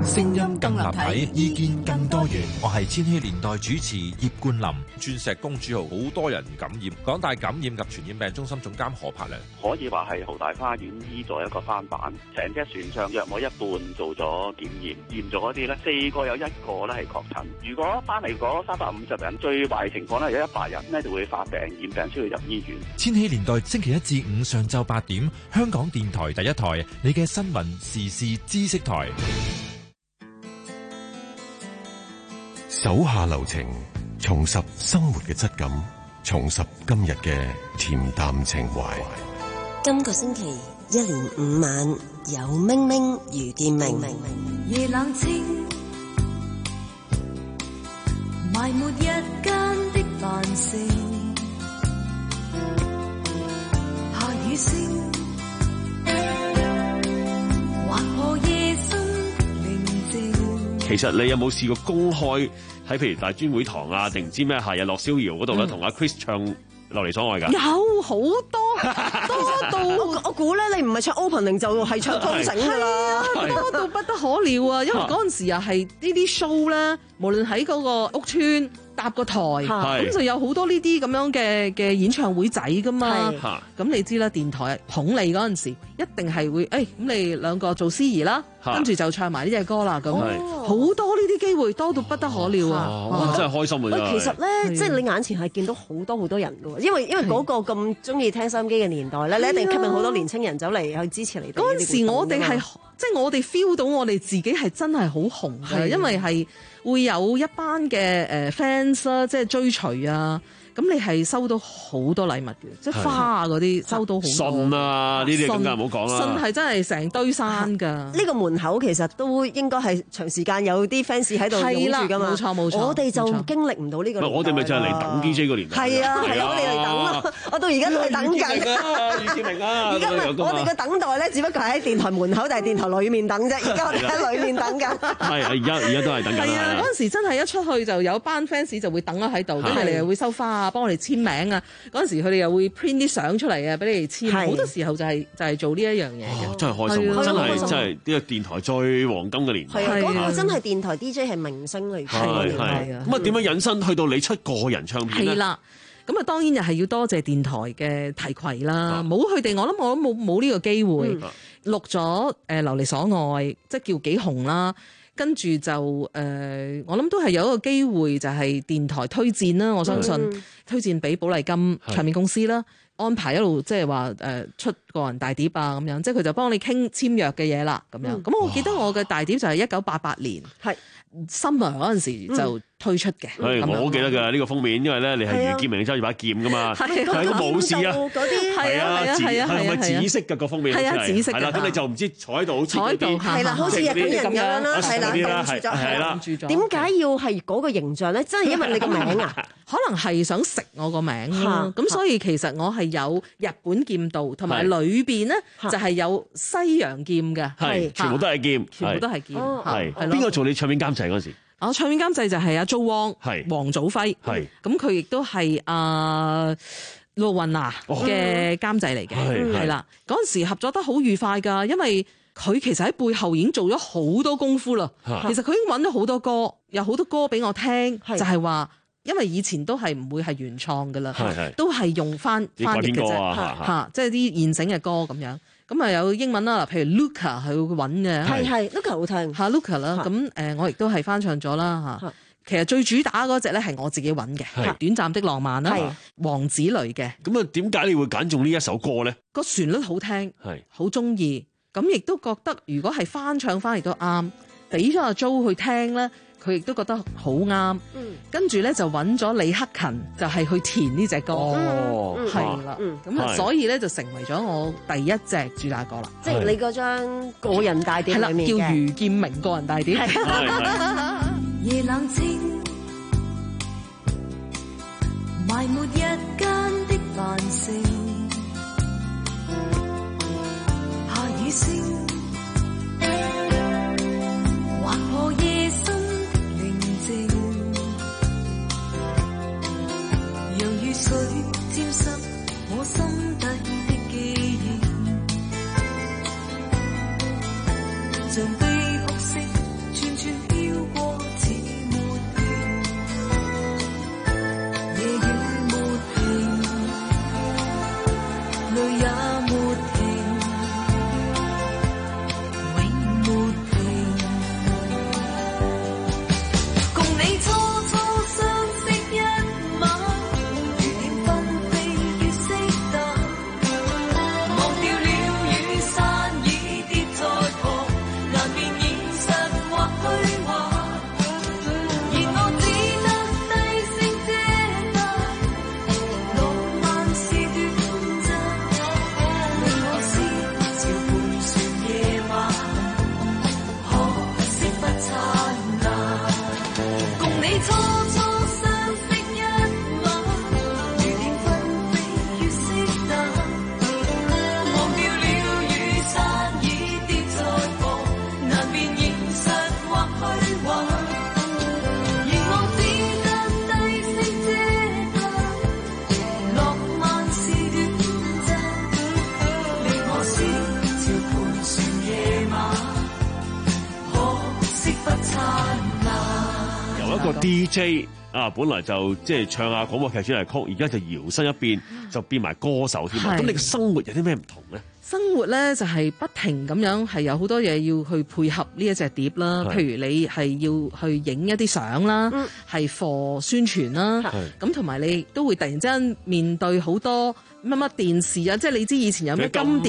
聲音更立體，意見更多元。我係千禧年代主持葉冠霖。 鑽石公主號好多人感染，港大感染及傳染病中心總監何柏良。 可以話係豪大花園醫咗一個翻版，成隻船上約莫一半做咗檢驗，驗咗嗰啲咧，四個有一個咧係確診。如果翻嚟嗰三百五十人，最壞情況咧有一百人咧就會發病染病，需要入醫院。 千禧年代星期一至五上晝八點，香港電台第一台，你嘅新聞時事知識台。 手下留情，重拾生活嘅質感，重拾今日嘅恬淡情懷。 今個星期一連五晚有明明余建明。 夜冷清，埋沒一間的繁盛，下雨聲劃破夜深寧靜。 其實你有冇試過公開喺譬如大專會堂啊，定唔知咩夏日落逍遙嗰度咧，同阿 Chris 唱流離所愛㗎？ 有好多多到我我估咧，你唔係唱 opening 就係唱通醒㗎啦， 多到不得可料啊！因為嗰陣時又係呢啲 show 咧，無論喺嗰個屋村搭個台，咁就有好多呢啲咁樣嘅嘅演唱會仔㗎嘛。咁你知啦，電台捧你嗰陣時，一定係會誒咁你兩個做司儀啦，跟住就唱埋呢隻歌啦。咁好多呢啲機會多到不得可料啊！ 哇，真係開心啊！ 其實咧，即係你眼前係見到好多好多人㗎喎，因為因為嗰個咁中意聽收音機嘅年代咧，你一定吸引好多年青人走嚟去支持你。 嗰陣時我哋係即係我哋 feel 到我哋自己係真係好紅嘅，因為係會有一班嘅誒 fans 啦，即係追隨啊。咁你係收到好多禮物嘅，即係花啊嗰啲收到好多。 信啊，呢啲更加唔好講啦。 信係真係成堆山㗎。 呢個門口其實都應該係長時間有啲 fans 喺度擁住㗎嘛。 冇錯冇錯。 我哋就經歷唔到呢個年代。 我哋咪就係嚟等 D J 個年代。 係啊係啊，我哋嚟等咯。我到而家都係等緊。 余建明啊！ 而家我哋嘅等待咧，只不過係喺電台門口定係電台裏面等啫。而家我哋喺裏面等緊。 係啊，而家而家都係等緊。 係啊，嗰陣時真係一出去就有班 fans 就會等咗喺度，跟住你又會收花啊，幫我哋簽名啊！嗰陣時佢哋又會 print 啲相出嚟啊，俾你哋簽。好多時候就係就係做呢一樣嘢嘅。 真係開心啊！真係真係呢個電台最黃金嘅年代。 係啊，嗰個真係電台 D J 係明星嚟嘅。 係係。咁啊，點樣引申去到你出個人唱片咧？係啦。 咁啊，當然又係要多謝電台嘅提攜啦。冇佢哋，我諗我都冇冇呢個機會錄咗誒流離所愛，即係叫幾紅啦。跟住就誒、呃，我諗都係有一個機會，就係電台推薦啦。我相信、嗯、推薦俾寶麗金唱片公司啦，安排一路即係話誒出個人大碟啊咁樣，即係佢就幫你傾簽約嘅嘢啦咁樣。咁、嗯、我記得我嘅大碟就係一九八八年係 summer 嗰陣時就推出嘅。 係、嗯，我好記得㗎呢個封面，因為咧你係余建明揸住把劍㗎嘛，係個武士啊，係啊，係啊，係咪紫色嘅個封面？係啊，紫色嘅。係啦，咁你就唔知坐喺度，坐喺度係啦，好似日本人咁樣啦，係啦， 係啦， 點解要係嗰個形象咧？真係因為你個名啊？ 可能係想食我個名咯。咁所以其實我係有日本劍道，同埋裏邊咧就係有西洋劍嘅， 係全部都係劍， 全部都係劍。 係邊個做你唱片監製嗰時？ 我唱片監製就係阿 Jo Wong，係黃祖輝，係咁佢亦都係阿陸雲娜嘅監製嚟嘅，係啦。嗰陣時合作得好愉快㗎，因為佢其實喺背後已經做咗好多功夫啦。其實佢已經揾咗好多歌，有好多歌俾我聽，就係話因為以前都係唔會係原創㗎啦，都係用翻翻譯嘅啫，嚇，即係啲現成嘅歌咁樣。咁啊有英文啦，譬如 Luca 係會揾嘅， 係係 Luca 好聽嚇 Luca 啦。咁誒我亦都係翻唱咗啦嚇。其實最主打嗰隻咧係我自己揾嘅，短暫的浪漫啦，黃子蕾嘅。 咁啊點解你會揀中呢一首歌咧？ 個旋律好聽，係好中意。咁亦都覺得如果係翻唱翻嚟都啱，俾咗阿 Jo 去聽咧。佢亦都覺得好啱，跟住咧就揾咗李克勤，就係去填呢隻歌，係啦，咁啊，所以咧就成為咗我第一隻主打歌啦。 即係你嗰張個人大碟裏面嘅， 叫余建明個人大碟。 夜冷清，埋沒一間的繁盛，下雨聲，劃破夜深。讓雨水沾濕我心底的記憶，像悲哭式轉個 D J 啊，本來就即係唱下廣播劇主題曲，而家就搖身一變就變埋歌手添。咁你嘅生活有啲咩唔同咧？ 生活咧就係不停咁樣係有好多嘢要去配合呢一隻碟啦，譬如你係要去影一啲相啦，係 for 宣傳啦，咁同埋你都會突然之間面對好多乜乜電視啊，即係你知以前有咩金電視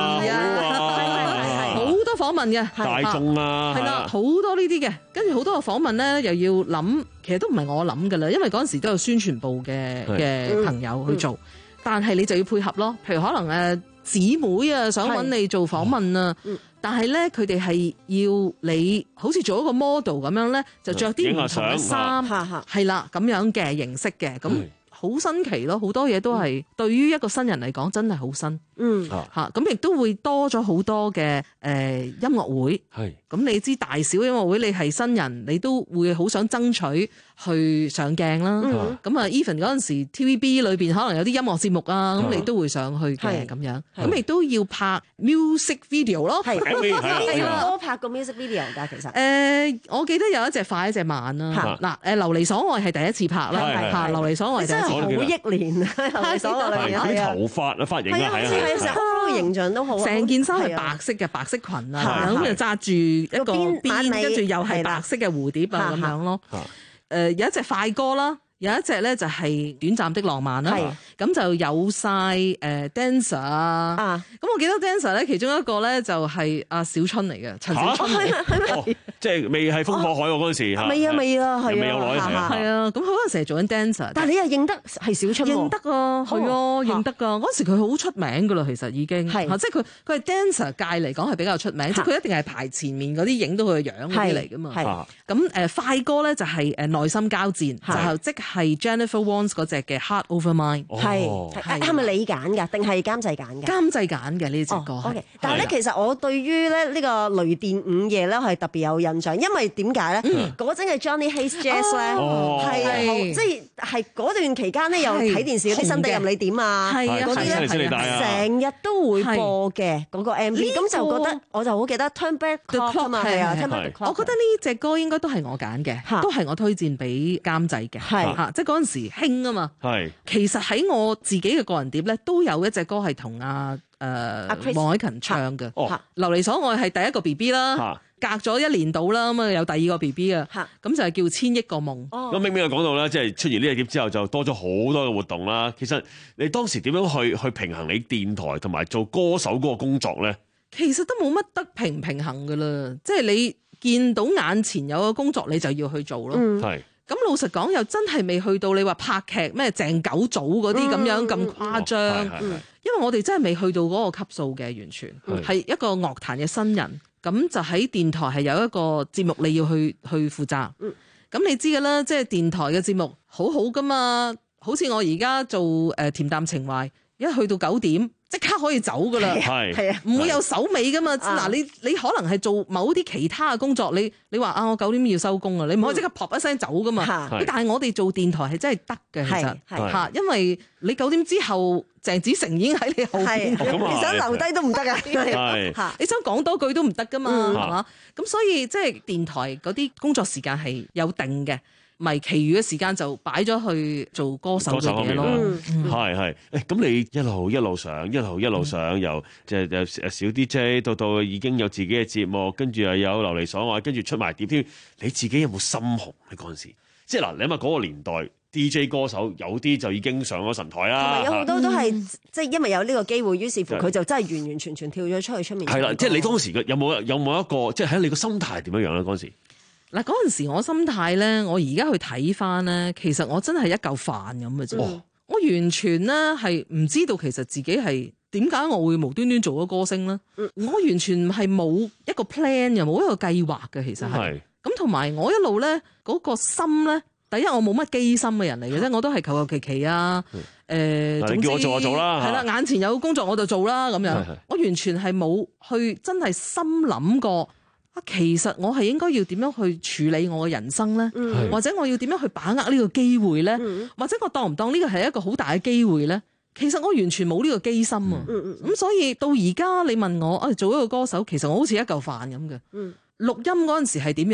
啊，好多訪問嘅， 大眾啊， 係啦，好多呢啲嘅，跟住好多個訪問咧又要諗，其實都唔係我諗㗎啦，因為嗰陣時都有宣傳部嘅嘅朋友去做，但係你就要配合咯，譬如可能誒。姊妹啊，想揾你做訪問啊，嗯、但係咧佢哋係要你好似做一個 model 咁樣咧，就着啲唔同嘅衫，係啦咁樣嘅形式嘅，咁好新奇咯，好多嘢都係、嗯、對於一個新人嚟講真係好新，嗯嚇，咁亦都會多咗好多嘅誒、呃、音樂會，係咁你知大小音樂會，你係新人，你都會好想爭取去上鏡啦，咁啊 even 嗰陣時 T V B 裏邊可能有啲音樂節目啊，咁你都會上去嘅咁樣，咁亦都要拍 music video 咯，係係都拍過 music video 㗎，其實誒，我記得有一隻快一隻慢啦，嗱誒流離所愛係第一次拍啦，嚇流離所愛第一次， 好憶念啊，流離所愛裏邊係啊，頭髮啊髮型啊，係啊係啊， 個形象都好， 成件衫係白色嘅白色裙啊，咁就揸住一個邊，跟住又係白色嘅蝴蝶啊咁樣咯。誒、呃、有一隻快歌啦，有一隻咧就係短暫的浪漫啦，咁就有晒誒、呃、dancer 啊，咁我記得 dancer 咧其中一個咧就係阿小春嚟嘅，陳小春嚟嘅， 即係未係風火海喎嗰陣時， 未啊未啊，係啊， 未有耐係啊，咁佢嗰陣時係做緊 dancer， 但係你又認得係小春喎， 認得啊，係啊，認得㗎，嗰陣時佢好出名㗎啦，其實已經係，即係佢佢係 dancer 界嚟講係比較出名，即係佢一定係排前面嗰啲影到佢嘅樣嗰啲嚟㗎嘛，咁誒快歌咧就係誒內心交戰，就即係 Jennifer Warnes 嗰隻嘅 Heart Over Mine， 係係咪你揀㗎？定係監製揀嘅？ 監製揀嘅呢隻歌。 OK，但係咧其實我對於咧呢個雷電午夜咧係特別有印象，因為點解咧？嗰陣嘅 Johnny Hayes Jazz 咧係即係係嗰段期間咧又睇電視嗰啲新地任你點啊，嗰啲咧成日都會播嘅嗰個 M V，咁就覺得我就好記得 Turn Back the Clock 啊嘛，係啊 Turn Back the Clock。 我覺得呢隻歌應該都係我揀嘅，都係我推薦俾監製嘅，係嚇，即係嗰陣時興啊嘛。係，其實喺我自己嘅個人碟咧，都有一隻歌係同阿誒黃凱芹唱嘅。哦，流離所愛係第一個 B B 啦，隔咗一年到啦，咁啊有第二個 B B 啊，咁就係叫千億個夢。 咁明明又講到咧，即係出現呢隻碟之後，就多咗好多嘅活動啦。其實你當時點樣去去平衡你電台同埋做歌手嗰個工作咧？ 其實都冇乜得平唔平衡噶啦，即係你見到眼前有個工作，你就要去做咯。係。咁老實講，又真係未去到你話拍劇咩鄭九組嗰啲咁樣咁誇張，因為我哋真係未去到嗰個級數嘅，完全係一個樂壇嘅新人。咁就喺電台係有一個節目你要去去負責。咁你知㗎啦，即係電台嘅節目好好㗎嘛，好似我而家做誒恬淡情懷，一去到九點。即刻可以走噶啦，係啊，唔會有手尾噶嘛。嗱，你你可能係做某啲其他嘅工作，你你話啊，我九點要收工啊，你唔可以即刻撲一聲走噶嘛。但係我哋做電台係真係得嘅，其實嚇，因為你九點之後，鄭子誠已經喺你後邊， 你想留低都唔得噶， 嚇，你想講多句都唔得噶嘛，係嘛？咁所以即係電台嗰啲工作時間係有定嘅。咪，其餘嘅時間就擺咗去做歌手嘅嘢咯。 係係，誒咁你一路一路上，一路一路上，由即係誒誒小 D J 到到已經有自己嘅節目，跟住又有流離所愛，跟住出埋碟添。你自己有冇心紅喺嗰陣時？即係嗱，你諗下嗰個年代 D J 歌手有啲就已經上咗神台啦。 同埋有好多都係即係因為有呢個機會，於是乎佢就真係完完全全跳咗出去出面。 係啦，即係你當時嘅有冇有冇一個即係喺你個心態點樣樣咧？嗰陣時？ 嗱，嗰陣時我心態咧，我而家去睇翻咧，其實我真係一嚿飯咁嘅啫。哦、我完全咧係唔知道其實自己係點解我會無端端做咗歌星咧。嗯、我完全係冇一個 plan 又冇一個計劃嘅，其實係。咁同埋我一路咧嗰、嗰個心咧，第一我冇乜機心嘅人嚟嘅啫，我都係求求其其啊。誒、嗯，總之叫我做就做啦。 係啦，眼前有工作我就做啦咁樣。係係我完全係冇去真係心諗過。啊，其實我係應該要點樣去處理我嘅人生咧？嗯、或者我要點樣去把握呢個機會咧？嗯、或者我當唔當呢個係一個好大嘅機會咧？其實我完全冇呢個機心啊！咁、嗯嗯、所以到而家你問我啊，做一個歌手，其實我好似一嚿飯咁嘅。嗯、錄音嗰陣時係點樣？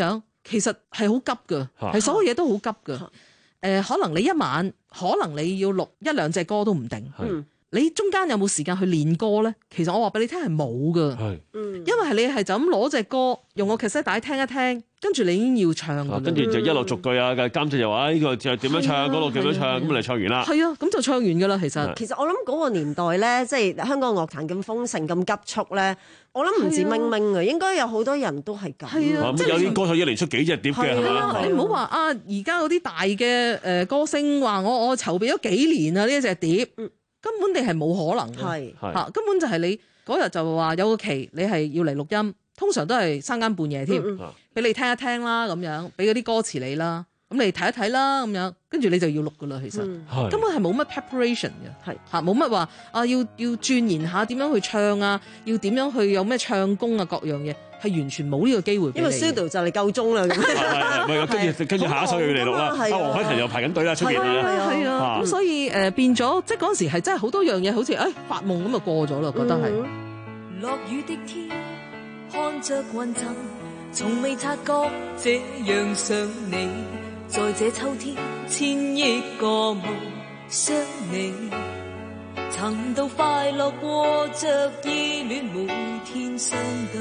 其實係好急㗎，係所有嘢都好急㗎。誒、呃，可能你一晚，可能你要錄一兩隻歌都唔定。你中間有冇時間去練歌咧？其實我話俾你聽係冇㗎，因為係你係就咁攞隻歌，用個 cassette 帶聽一聽，跟住你已經要唱㗎啦。 跟住就一路逐句啊，監製又話：呢個就點樣唱，嗰度點樣唱，咁你唱完啦。 係啊，咁就唱完㗎啦。其實其實我諗嗰個年代咧，即係香港樂壇咁豐盛、咁急速咧，我諗唔止明明啊，應該有好多人都係咁。 係啊，即係有啲歌手一年出幾隻碟嘅，係咪？ 你唔好話啊！而家嗰啲大嘅誒歌星話我我籌備咗幾年啊呢一隻碟。根本地係冇可能嘅，嚇根本就係你嗰日就話有個期，你係要嚟錄音，通常都係三更半夜添，俾、嗯嗯、你聽一聽啦，咁樣俾嗰啲歌詞你啦，咁你睇一睇啦，咁樣跟住你就要錄噶啦，其實、嗯、根本係冇乜 preparation 嘅，係嚇冇乜話啊要要鑽研下點樣去唱啊，要點樣去有咩唱功啊各樣嘢。係完全冇呢個機會俾你，因為 studio 就嚟夠鐘啦。 係係跟住跟住下一首要嚟錄啦。阿黃凱芹又排緊隊啦，出現啦。 係啊，咁所以誒變咗，即係嗰陣時係真係好多樣嘢，好似誒發夢咁就過咗啦，覺得係。 落雨的天，看着雲層，從未察覺這樣想你。在這秋天，千億個夢想你，曾到快樂過着依戀，每天相對。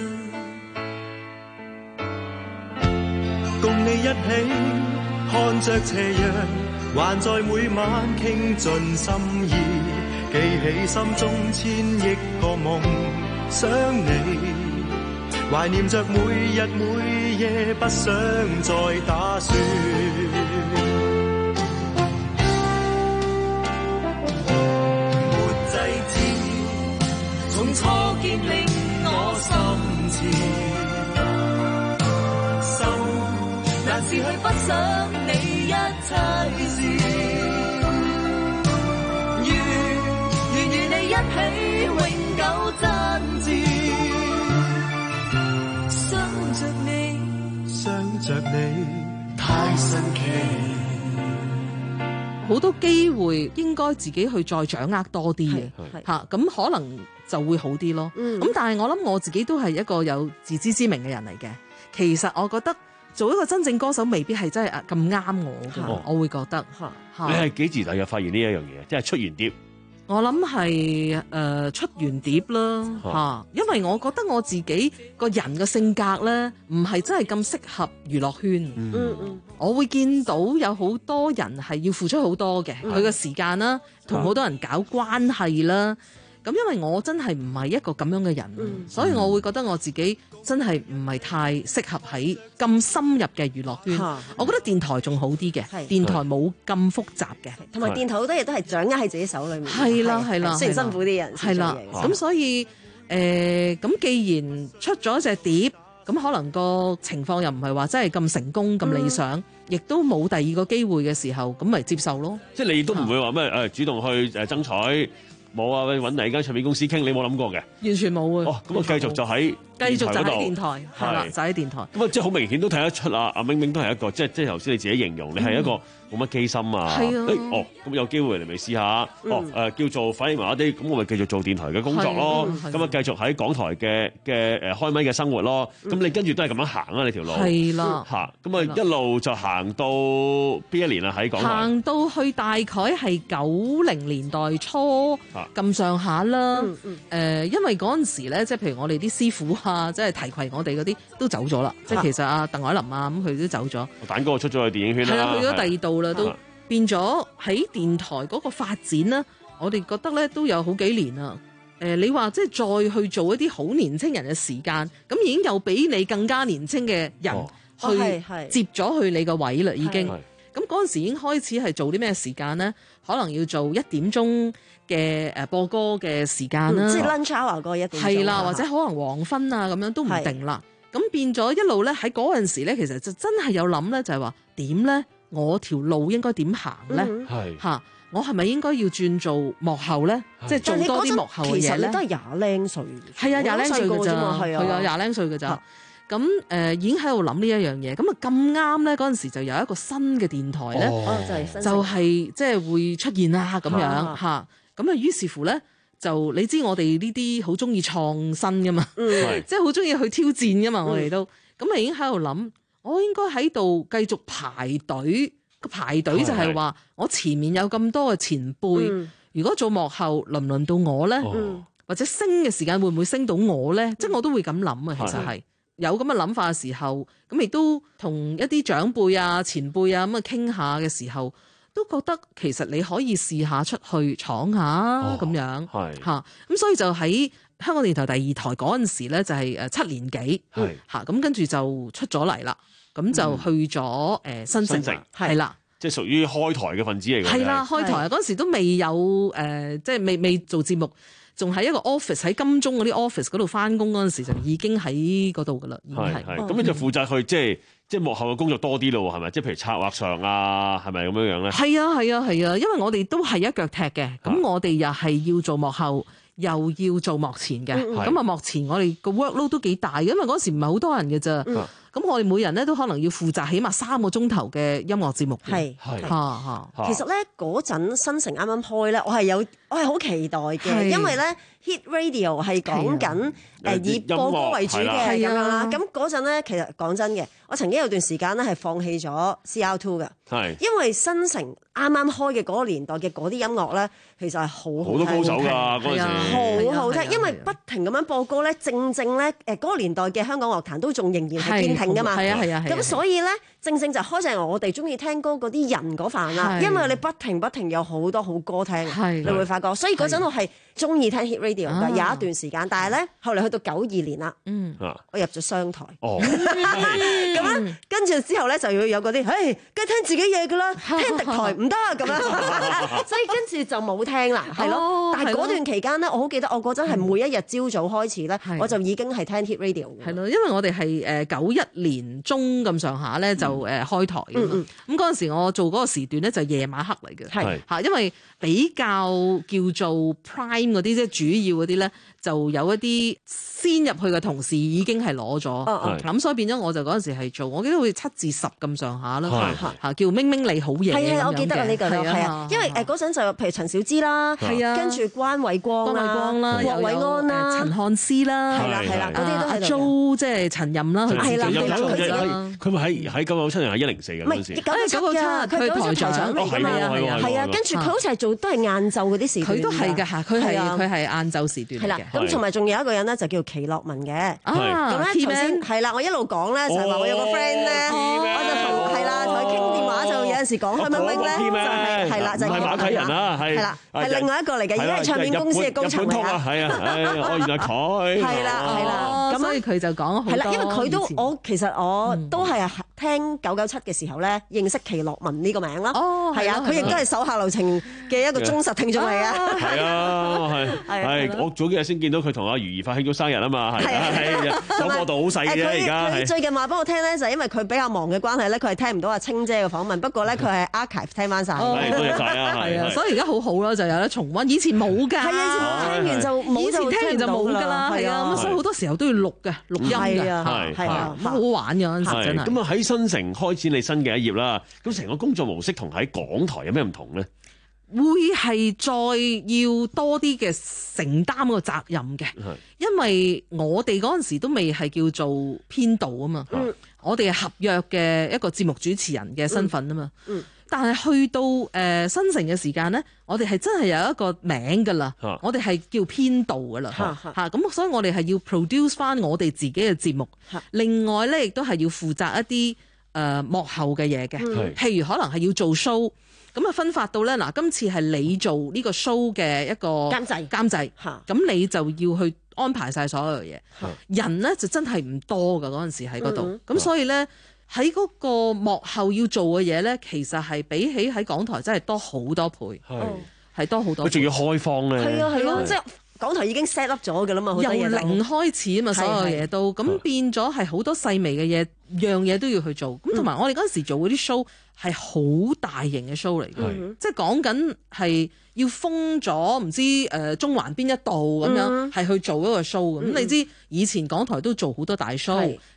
共你一起看着斜陽，還在每晚傾盡心意，記起心中千億個夢想你，懷念着每日每夜，不想再打算。沒祭祀，從初見令我心切。難是去不想你一切事，願願與你一起永久真摯，想着你想着你太神奇。 好多機會應該自己去再掌握多啲嘅嚇，咁可能就會好啲咯。咁、嗯、但係我諗我自己都係一個有自知之明嘅人嚟嘅。其實我覺得做一個真正歌手未必係真係咁啱我嘅、哦，我會覺得。 你係幾時大約發現呢一樣嘢？即係出完碟。 我諗係誒出完碟啦嚇、啊，因為我覺得我自己個人嘅性格咧，唔係真係咁適合娛樂圈。嗯嗯，我會見到有好多人係要付出好多嘅，佢、嗯、嘅時間啦，同好多人搞關係啦。咁因為我真係唔係一個咁樣嘅人、嗯，所以我會覺得我自己真係唔係太適合喺咁深入嘅娛樂圈、嗯。我覺得電台仲好啲嘅，電台冇咁複雜嘅， 同埋電台好多嘢都係掌握喺自己手裏面。 係啦係啦， 雖然辛苦啲人。 係啦，咁所以誒，咁、呃、既然出咗隻碟，咁可能個情況又唔係話真係咁成功咁、嗯、理想，亦都冇第二個機會嘅時候，咁咪接受咯。 即係你都唔會話咩誒主動去誒爭取。冇啊！揾第二間唱片公司傾，你冇諗過嘅？ 完全冇啊！ 哦，咁啊，繼續就喺繼續就喺電台，係啦，就喺電台。 咁啊，即係好明顯都睇得出啊！阿明明都係一個，即係即係頭先你自己形容，你係一個冇乜機心啊！係啊！誒，哦，咁有機會嚟咪試下？哦，誒，叫做反應麻麻啲，咁我咪繼續做電台嘅工作咯。咁啊，繼續喺港台嘅嘅誒開咪嘅生活咯。咁你跟住都係咁樣行啊？你條路係啦， 嚇咁啊，一路就行到邊一年啊？喺港台行到去大概係九零年代初咁上下啦。誒，因為嗰陣時咧，即係譬如我哋啲師傅啊，即係提攜我哋嗰啲都走咗啦。即係其實阿鄧海林啊，咁佢都走咗。 蛋哥出咗去電影圈啦， 係啊，去咗第二度啦，都變咗喺電台嗰個發展啦。我哋覺得咧都有好幾年啦。誒，你話即係再去做一啲好年青人嘅時間，咁已經有比你更加年青嘅人去接咗去你個位啦，已經。咁嗰陣時已經開始係做啲咩時間咧？可能要做一點鐘嘅誒播歌嘅時間啦， 即係 lunch hour 嗰一點鐘係啦，或者可能黃昏啊咁樣都唔定啦。咁變咗一路咧喺嗰陣時咧，其實就真係有諗咧，就係話點咧？我條路應該點行咧？係嚇，我係咪應該要轉做幕後咧？即係做多啲幕後嘅嘢咧？ 其實你都係廿零歲， 係啊，廿零歲㗎咋，係啊，廿零歲㗎咋。咁誒、呃、已經喺度諗呢一樣嘢，咁啊咁啱咧嗰陣時就有一個新嘅電台咧、哦，就係即係會出現啦咁樣嚇，咁啊於是乎咧就你知我哋呢啲好中意創新噶嘛，即係好中意去挑戰噶嘛，我哋都咁啊已經喺度諗， 我應該喺度繼續排隊。個排隊就係話，我前面有咁多嘅前輩，嗯、如果做幕後輪唔輪到我咧，哦、或者升嘅時間會唔會升到我咧？嗯、即係我都會咁諗啊。其實係有咁嘅諗法嘅時候，咁亦都同一啲長輩啊、前輩啊咁啊傾下嘅時候，都覺得其實你可以試下出去闖下咁、哦、樣，係嚇咁，所以就喺香港電台第二台嗰陣時咧，就係誒七年幾嚇咁，跟住就出咗嚟啦。咁就去咗誒新城，係啦， 即係屬於開台嘅分子嚟嘅。 係啦，開台嗰陣時都未有誒，即係未未做節目，仲喺一個 office 喺金鐘嗰啲 office 嗰度翻工嗰陣時，就已經喺嗰度噶啦。 係係，咁你就負責去即係即係幕後嘅工作多啲咯，係咪？即係譬如策劃上啊，係咪咁樣樣咧？係啊係啊係啊，因為我哋都係一腳踢嘅，咁我哋又係要做幕後。又要做幕前嘅，咁啊幕前我哋個 workload 都幾大，因為嗰時唔係好多人嘅咋，咁、嗯、我哋每人咧都可能要負責起碼三個鐘頭嘅音樂節目。係係嚇嚇。其實咧嗰陣新城啱啱開咧，我係有我係好期待嘅，因為咧 Hit Radio 係講緊誒以播歌為主嘅咁樣啦。咁嗰陣咧，其實講真嘅，我曾經有段時間咧係放棄咗 C R two 嘅，係因為新城啱啱開嘅嗰個年代嘅嗰啲音樂咧，其實係好好多高手㗎嗰陣時，好好聽，因為不停咁樣播歌咧，正正咧誒嗰個年代嘅香港樂壇都仲仍然係堅挺㗎嘛，係啊係啊，咁所以咧正正就開正我哋中意聽歌嗰啲人嗰範啦，因為你不停不停有好多好歌聽，你會發覺，所以嗰陣我係中意聽 Hit Radio 㗎，有一段時間，但係咧後嚟去到九二年啦，嗯，我入咗商台，哦，咁樣跟住之後咧就要有嗰啲，誒，梗係聽自己嘢㗎啦，聽敵台唔得咁樣，所以跟住就冇聽啦，係咯。但係嗰段期間咧，我好記得我嗰陣係每一日朝早開始咧，我就已經係聽 Hit Radio。係咯，因為我哋係誒九一年中咁上下咧就誒開台嘅嘛。咁嗰陣時我做嗰個時段咧就夜晚黑嚟嘅，係嚇，因為比較叫做 prime 嗰啲即係主要嗰啲咧。就有一啲先入去嘅同事已經係攞咗，咁所以變咗我就嗰陣時係做，我記得好似七至十咁上下啦，嚇叫明明你好嘢，係啊，我記得啊呢個係啊，因為誒嗰陣就譬如陳小芝啦，係啊，跟住關偉光啦、郭偉安啦、陳漢詩啦，係啦係啦，嗰啲都係 Jo 即係陳任啦，係啦，佢咪喺喺九九七定係一零四嘅嗰陣時，九九七佢台長嚟㗎嘛，係啊，跟住佢好似係做都係晏晝嗰啲時段，佢都係㗎嚇，佢係佢係晏晝時段嚟嘅。咁同埋仲有一個人咧，就叫祁樂文嘅。咁咧頭先係啦，我一路講咧就係話我有個 friend 咧，我就同係啦同佢傾電話，就有陣時講佢明明咧就係係啦，就係馬啟仁啦，係啦，係另外一個嚟嘅，而家係唱片公司嘅高層嚟啊。係啊，我原來佢係啦係啦，咁所以佢就講好多。係啦，因為佢都我其實我都係聽九九七嘅時候咧，認識祁樂文呢個名啦。哦，係啊，佢亦都係手下留情嘅一個忠實聽眾嚟嘅。係啊，係係我早幾日先見到佢同阿余怡發慶祝生日啊嘛，係係廣播道好細嘅啫，而家佢最近話俾我聽咧，就係因為佢比較忙嘅關係咧，佢係聽唔到阿清姐嘅訪問，不過咧佢係 archive 聽翻曬。多謝曬啊，係啊，所以而家好好咯，就有得重溫。以前冇㗎，係啊，聽完就冇，以前聽完就冇㗎啦，係啊，咁所以好多時候都要錄嘅，錄音㗎，係啊，好好玩㗎嗰陣時真係。咁啊喺新城開始你新嘅一頁啦，咁成個工作模式同喺港台有咩唔同咧？會係再要多啲嘅承擔個責任嘅，因為我哋嗰陣時都未係叫做編導啊嘛，嗯、我哋係合約嘅一個節目主持人嘅身份啊嘛，嗯嗯、但係去到誒、呃、新城嘅時間咧，我哋係真係有一個名噶啦，啊、我哋係叫編導噶啦，嚇咁、啊，所以我哋係要 produce 翻我哋自己嘅節目，啊、另外咧亦都係要負責一啲誒、呃、幕後嘅嘢嘅，嗯、譬如可能係要做 show。咁啊分發到咧，嗱今次係你做呢個 show 嘅一個監製，監製嚇，咁你就要去安排晒所有嘢。人咧就真係唔多㗎嗰陣時喺嗰度，咁所以咧喺嗰個幕後要做嘅嘢咧，其實係比起喺港台真係多好多倍，係多好多。佢仲要開荒咧，係啊係啊，即係港台已經 set up 咗㗎啦嘛，由零開始啊嘛，所有嘢都咁變咗係好多細微嘅嘢，樣嘢都要去做。咁同埋我哋嗰陣時做嗰啲 show。係好大型嘅 show 嚟嘅，是即係講緊係要封咗唔知誒、呃、中環邊一度咁樣，係、嗯、去做一個 show 咁、嗯、你知以前港台都做好多大 show，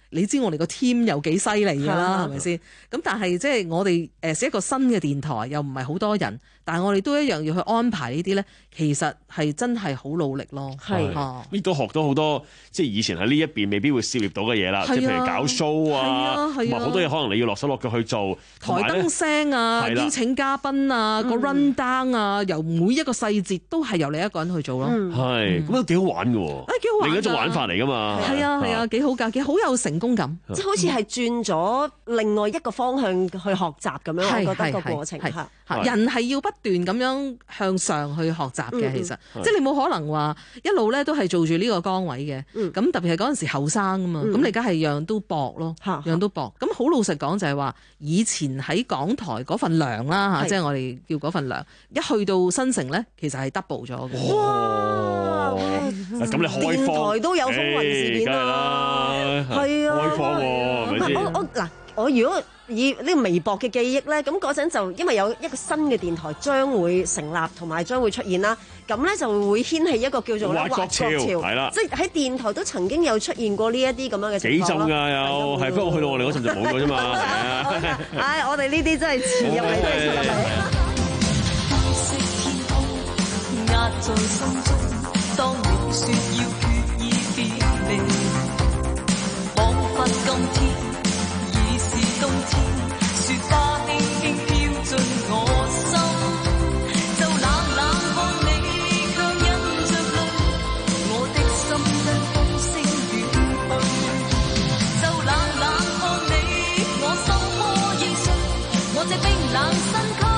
你知我哋個 team 有幾犀利㗎啦，係咪先？咁但係即係我哋誒係一個新嘅電台，又唔係好多人，但係我哋都一樣要去安排呢啲咧，其實係真係好努力咯。 係，亦都學到好多即係以前喺呢一邊未必會涉獵到嘅嘢啦，即係譬如搞 show 啊，同埋好多嘢可能你要落手落腳去做， 台燈聲啊，邀請嘉賓啊，個 run down 啊，由每一個細節都係由你一個人去做咯。 係，咁都幾好玩㗎喎， 幾好玩， 另一種玩法嚟㗎嘛。 係啊係啊，幾好㗎，幾好有成功感， 即係好似係轉咗另外一個方向去學習咁樣，我覺得個過程嚇。 人係要不斷咁樣向上去學習嘅，其實即係你冇可能話一路咧都係做住呢個崗位嘅。咁特別係嗰陣時後生啊嘛，咁你而家係樣都搏咯，樣都搏。咁好老實講就係話，以前喺港台嗰份糧啦嚇，即係我哋叫嗰份糧，一去到新城咧，其實係 double 咗嘅。 哇！ 咁你開放電台都有風雲事件啦，係啊， 開放喎，係咪先？ 我我嗱，我如果以呢個微博嘅記憶咧，咁嗰陣就因為有一個新嘅電台將會成立，同埋將會出現啦，咁咧就會掀起一個叫做挖角潮，係啦， 即係喺電台都曾經有出現過呢一啲咁樣嘅情況幾陣㗎有，係不過去到我哋嗰陣就冇㗎啫嘛。 唉，我哋呢啲真係遲入嚟都係出嚟。壓在心中，當你說要決意別離，彷彿今天已是冬天，雪花輕輕飄進我心，就冷冷看你卻忍着淚，我的心像風聲遠去，就冷冷看你，我心窩已碎，我這冰冷身軀。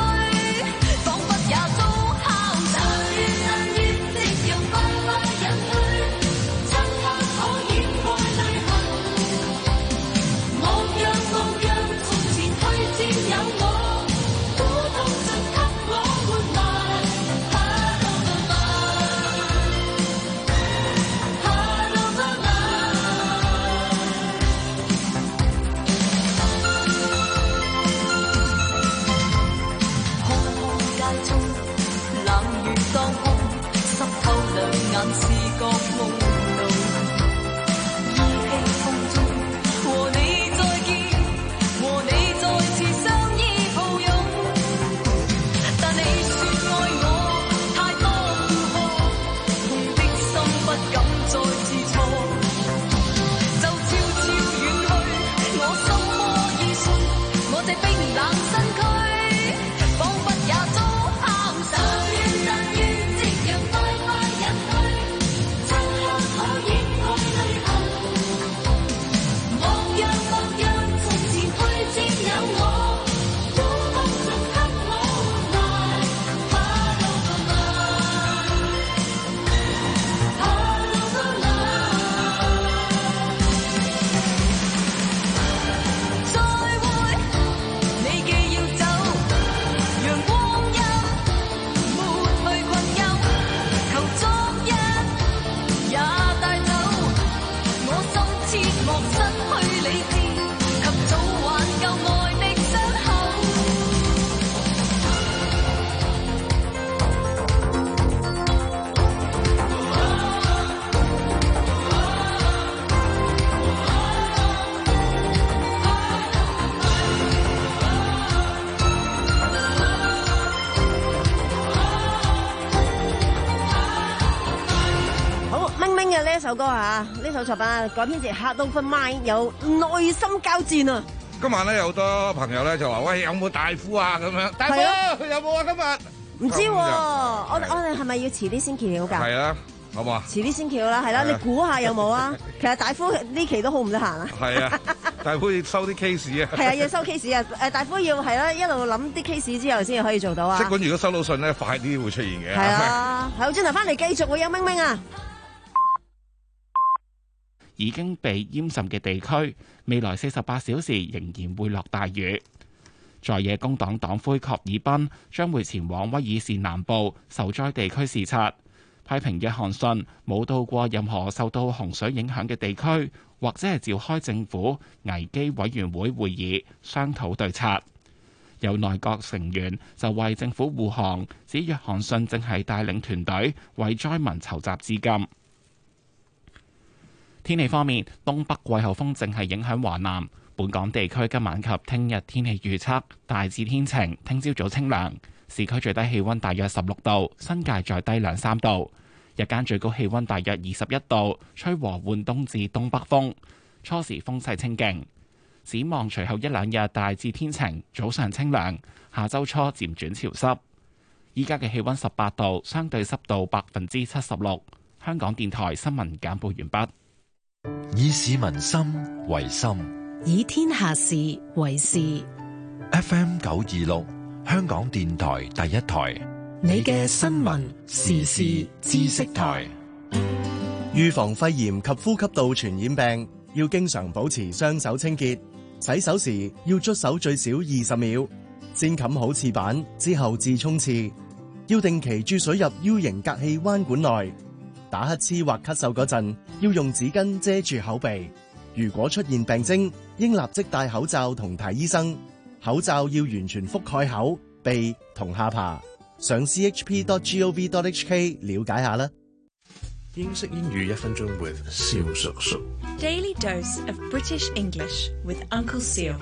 呢首歌啊，呢首作品改編自《Heart Over Mind》，有內心交戰啊！ 今晚咧有好多朋友咧就話：喂，有冇大夫啊？咁樣大夫有冇啊？今日唔知喎，我我哋係咪要遲啲先揭曉㗎？ 係啊，好嘛？ 遲啲先揭曉啦，係啦，你估下有冇啊？其實大夫呢期都好唔得閒啊。 係啊，大夫要收啲 case 啊。 係啊，要收 case 啊！誒，大夫要係啦，一路諗啲 case 之後先可以做到啊。 即管如果收到信咧，快啲會出現嘅。 係啊，好，轉頭翻嚟繼續會有明明啊！ 已經被淹浸嘅地區，未來四十八小時仍然會落大雨。在野工黨黨魁郝爾彬將會前往威爾士南部受災地區視察，批評約翰遜冇到過任何受到洪水影響嘅地區，或者係召開政府危機委員會會議商討對策。有內閣成員就為政府護航，指約翰遜正係帶領團隊為災民籌集資金。 天氣方面，東北季候風正係影響華南。本港地區今晚及聽日天氣預測大致天晴，聽朝早清涼，市區最低氣溫大約十六度，新界再低兩三度。日間最高氣溫大約二十一度，吹和緩東至東北風，初時風勢清勁。展望隨後一兩日大致天晴，早上清涼，下周初漸轉潮濕。依家嘅氣溫十八度，相對濕度百分之七十六。香港電台新聞簡報完畢。 以市民心為心， 以天下事為事。 F M 九二六，香港電台第一台， 你嘅新聞時事知識台。 預防肺炎及呼吸道傳染病，要經常保持雙手清潔，洗手時要捽手最少二十秒，先冚好廁板之後至沖廁。要定期注水入 U 型隔氣彎管內。打乞嗤或咳嗽嗰陣，要用紙巾遮住口鼻。如果出現病徵，應立即戴口罩同睇醫生。口罩要完全覆蓋口、鼻同下巴。上 c h p dot gov dot h k 了解下啦。 英式英語一分鐘 with 蕭叔叔。 Daily dose of British English with Uncle Seal。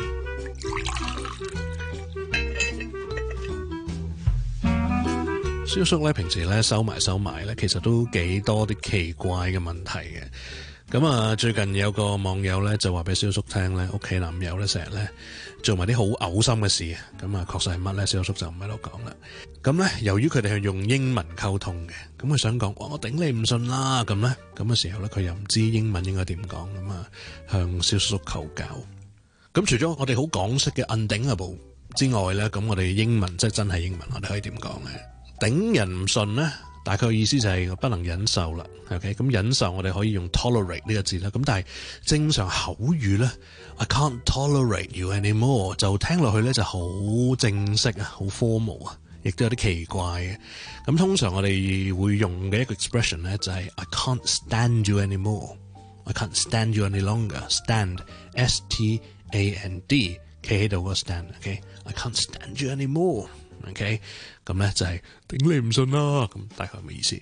蕭叔咧平時咧收埋收埋咧，其實都幾多啲奇怪嘅問題嘅。咁啊，最近有個網友咧就話俾蕭叔聽咧，屋企男友咧成日咧做埋啲好嘔心嘅事。咁啊，確實係乜咧？蕭叔就唔喺度講啦。咁咧，由於佢哋係用英文溝通嘅，咁佢想講，哇，我頂你唔順啦。咁咧，咁嘅時候咧，佢又唔知英文應該點講，咁啊，向蕭叔求教。咁除咗我哋好港式嘅 undeniable 之外咧，咁我哋英文即係真係英文，我哋可以點講咧？頂人唔順咧，大概意思就係不能忍受啦。OK， 咁忍受我哋可以用 tolerate 呢個字啦。咁但係正常口語咧 ，I can't tolerate you anymore 就聽落去咧就好正式啊，好 formal 啊，亦都有啲奇怪嘅。咁通常我哋會用嘅一個 expression 咧就係 I can't stand you anymore，I can't stand you any longer。Stand S T A N D 企喺度個 stand。OK，I can't stand you anymore。OK， 咁咧就係頂你唔順啦，咁大概係咩意思？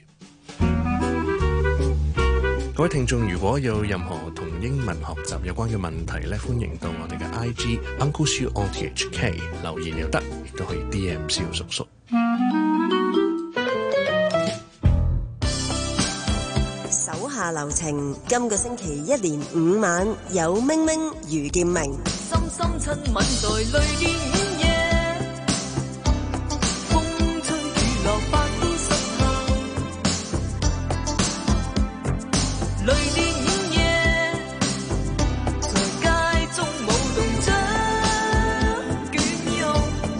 各位聽眾，如果有任何同英文學習有關嘅問題咧，歡迎到我哋嘅 I G Uncle Siu O T H K 留言又得，亦都可以 D M 蕭叔叔。 手下留情，今個星期一連五晚有明明余劍明。 深深親吻在淚點午夜。雷電午夜，在街中舞動着捲肉。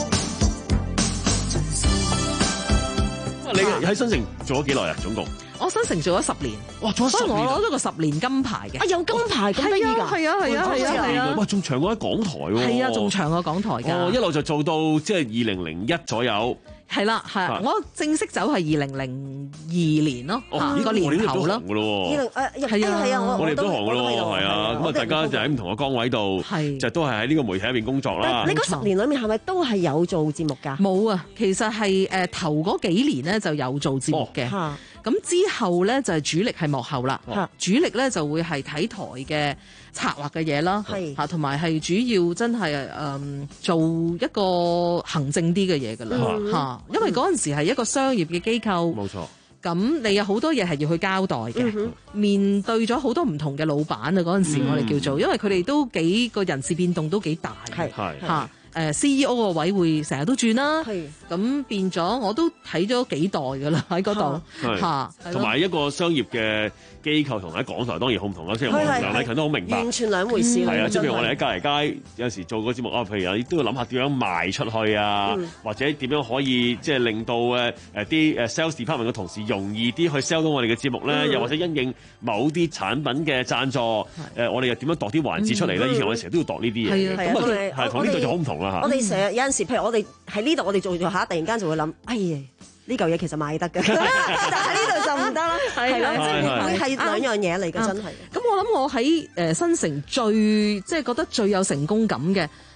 你喺新城做咗幾耐啊？總共？ 我新城做咗十年， 哇！做咗十年， 所以我攞咗個十年金牌嘅。 啊，有金牌咁得意㗎？ 係啊係啊係啊係啊！ 哇，仲長過喺港台喎。 係啊，仲長過港台㗎。 哦，一路就做到即係二零零一左右。 係啦，係我正式走係二零零二年咯，嚇個年頭咯。 二零誒係啊係啊，我我哋都行㗎咯，係啊。咁啊，大家就喺唔同嘅崗位度，就都係喺呢個媒體入邊工作啦。 你嗰十年裡面係咪都係有做節目㗎？ 冇啊，其實係誒頭嗰幾年咧就有做節目嘅。咁之後咧就係主力係幕後啦，主力咧就會係睇台嘅策劃嘅嘢啦，嚇同埋係主要真係誒做一個行政啲嘅嘢㗎啦，嚇，因為嗰陣時係一個商業嘅機構，冇錯。咁你有好多嘢係要去交代嘅，面對咗好多唔同嘅老闆啊，嗰陣時我哋叫做，因為佢哋都幾個人事變動都幾大，係嚇。誒 C E O 個位會成日都轉啦，咁變咗我都睇咗幾代㗎啦喺嗰度嚇， 同埋一個商業嘅機構同喺港台當然好唔同啦，即係我梁禮勤都好明白， 完全兩回事。 係啊，即係譬如我哋喺隔離街有時做個節目啊，譬如都要諗下點樣賣出去啊，或者點樣可以即係令到誒誒啲誒 sales department 嘅同事容易啲去 sell 到我哋嘅節目咧，又或者因應某啲產品嘅贊助，誒我哋又點樣度啲環節出嚟咧？以前我哋成日都要度呢啲嘢嘅，咁啊係同呢度就好唔同啦。 我哋成日有陣時，譬如我哋喺呢度，我哋做做下，突然間就會諗，哎呀，呢嚿嘢其實賣得嘅，但係呢度就唔得啦，係咯，即係會係兩樣嘢嚟嘅，真係。 咁我諗我喺誒新城最即係覺得最有成功感嘅，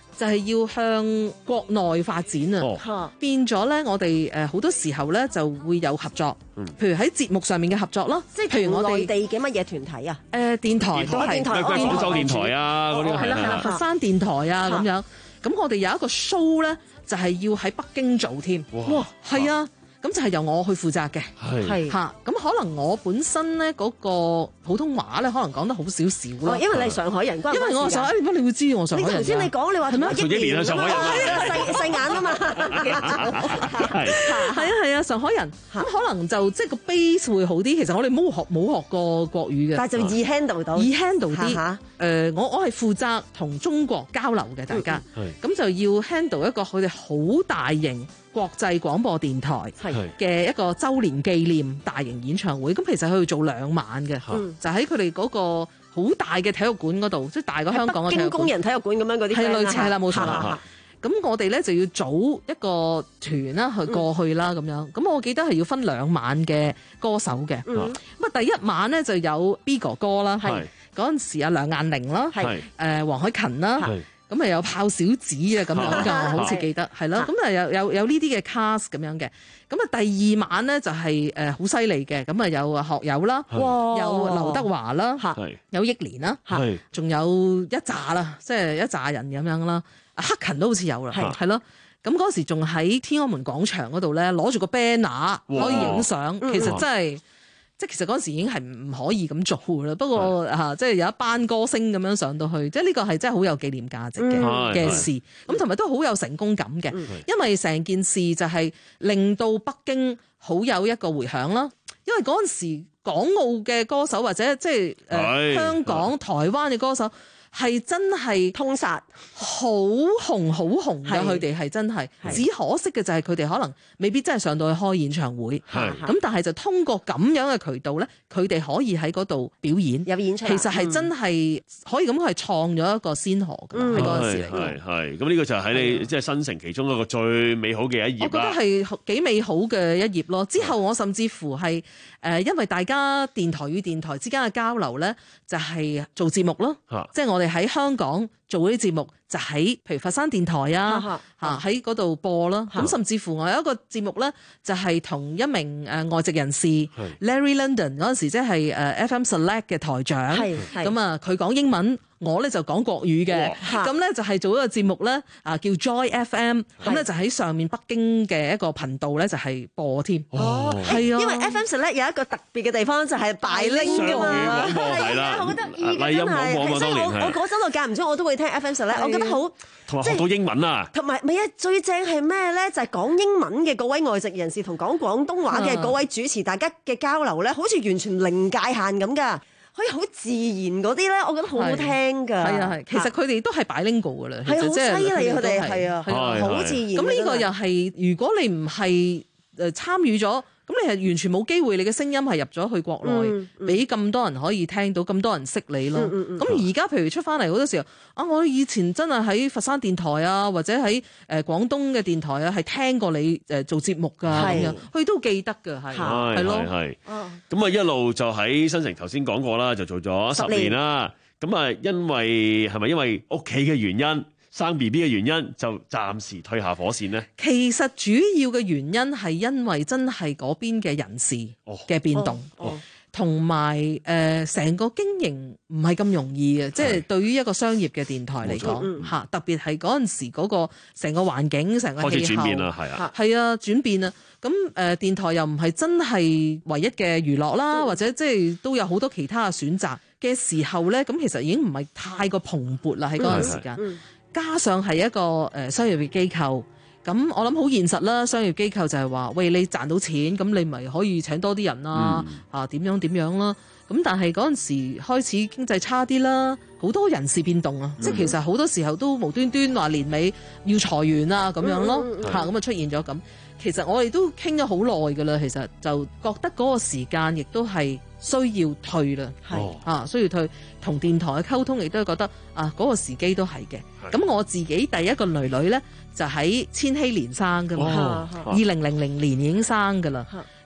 就係要向國內發展啊， 哦、 變咗咧，我哋誒好多時候咧就會有合作， 嗯、 譬如喺節目上面嘅合作咯， 即係譬如我哋內地嘅乜嘢團體啊？ 誒、呃、電台都係電台， 廣州電台啊嗰啲係啦係啦，佛山電台啊咁樣，咁我哋有一個 show 咧，就係要喺北京做添，哇，係啊。咁就係由我去負責嘅，係嚇。咁可能我本身咧嗰個普通話咧，可能講得好少少咯。 因為你係上海人，因為我係上海人，點解你會知我上海人？ 你頭先你講你話係咩？ 一年係上海人啊， 細細眼啊嘛， 係係啊係啊，上海人。咁可能就即係個 base 會好啲。其實我哋冇學冇學過國語嘅， 但係就易 handle 到， 易 handle 啲。誒，我我係負責同中國交流嘅，大家。咁就要 handle 一個佢哋好大型國際廣播電台嘅一個週年紀念大型演唱會，咁其實佢要做兩晚嘅，嗯、就喺佢哋嗰個好大嘅體育館嗰度，即係大過香港嘅體育館， 北京工人體育館咁樣嗰啲， 係類似係啦，冇錯啦。咁我哋咧就要組一個團啦，去過去啦咁樣。咁我記得係要分兩晚嘅歌手嘅。咁啊、嗯，第一晚咧就有 B 哥哥啦，嗰陣時阿梁雁玲啦，誒黃凱芹啦。咁啊有炮小子啊咁樣㗎，我好似記得係咯。咁啊有有有呢啲嘅 cast 咁樣嘅。咁啊第二晚咧就係誒好犀利嘅。咁啊有學友啦，有劉德華啦，有憶蓮啦，仲有一紮啦，即係一紮人咁樣啦。克勤都好似有啦，係係咯。咁嗰時仲喺天安門廣場嗰度咧，攞住個 banner 可以影相。其實真係。即係其實嗰陣時已經係唔可以咁做㗎啦，不過嚇、啊、即係有一班歌星咁樣上到去，即係呢個係真係好有紀念價值嘅嘅、嗯、事，咁同埋都好有成功感嘅，嗯、因為成件事就係令到北京好有一個迴響啦。因為嗰陣時港澳嘅歌手或者即係誒、呃、香港、台灣嘅歌手。係真係通殺， 好紅好紅嘅，佢哋係真係。只可惜嘅就係佢哋可能未必真係上到去開演唱會。咁但係就通過咁樣嘅渠道咧，佢哋可以喺嗰度表演。 有演唱， 其實係真係可以咁係創咗一個先河㗎嘛，喺嗰陣時嚟。 係係。咁呢個就係喺你即係新城其中一個最美好嘅一頁啦。 我覺得係幾美好嘅一頁咯。之後我甚至乎係誒，因為大家電台與電台之間嘅交流咧，就係做節目咯，即係我。我哋喺香港做嗰啲節目，就喺譬如佛山電台啊，嚇喺嗰度播啦。咁甚至乎我有一個節目咧，就係同一名誒外籍人士 Larry London 嗰陣時，即係誒 F M Select 嘅台長。咁啊，佢講英文，我咧就講國語嘅。咁咧就係做一個節目咧，啊叫 Joy F M。咁咧就喺上面北京嘅一個頻道咧，就係播添。哦，係啊， 因為 F M Select 有一個特別嘅地方就係拜拎㗎嘛，係啊，好得意嘅真係。所以我我嗰陣我間唔中我都會聽 F M Select，我覺得好同埋學到英文啊。 同埋唔係啊，最正係咩咧？就係講英文嘅嗰位外籍人士同講廣東話嘅嗰位主持，大家嘅交流咧，好似完全零界限咁㗎。可以好自然嗰啲咧，我覺得好好聽㗎。 係啊係，其實佢哋都係 bilingual㗎啦。 係好犀利，佢哋係啊，好自然。 咁呢個又係，如果你唔係誒參與咗。咁你係完全冇機會，你嘅聲音係入咗去國內，俾咁、嗯、多人可以聽到，咁多人識你咯。咁而家譬如出翻嚟好多時候，啊，我以前真係喺佛山電台啊，或者喺誒廣東嘅電台啊，係聽過你誒做節目㗎咁樣，佢都記得㗎，係係咯。係咁啊，一路就喺新城頭先講過啦，就做咗十年啦。咁啊，因為係咪因為屋企嘅原因？生 B B 嘅原因就暫時退下火線呢？ 其實主要嘅原因係因為真係嗰邊嘅人事嘅變動，同埋誒成個經營唔係咁容易嘅，即係對於一個商業嘅電台嚟講嚇，特別係嗰陣時嗰個成個環境、成個氣候開始轉變啦，係啊， 係啊，轉變啊。咁誒、呃、電台又唔係真係唯一嘅娛樂啦，嗯、或者即係都有好多其他嘅選擇嘅時候咧，咁其實已經唔係太過蓬勃啦喺嗰陣時間。嗯嗯加上係一個誒商業嘅機構，咁我諗好現實啦。商業機構就係話，喂，你賺到錢，咁你咪可以請多啲人啦，嗯、啊點樣點樣啦。咁但係嗰陣時開始經濟差啲啦，好多人事變動啊，嗯、即係其實好多時候都無端端話年尾要裁員啊咁樣咯，嚇咁啊出現咗咁。其實我哋都傾咗好耐㗎啦，其實就覺得嗰個時間亦都係需要退啦，係啊需要退，同電台嘅溝通亦都覺得啊嗰個時機都係嘅。咁我自己第一個女女咧就喺千禧年生㗎嘛，二零零零年已經生㗎啦。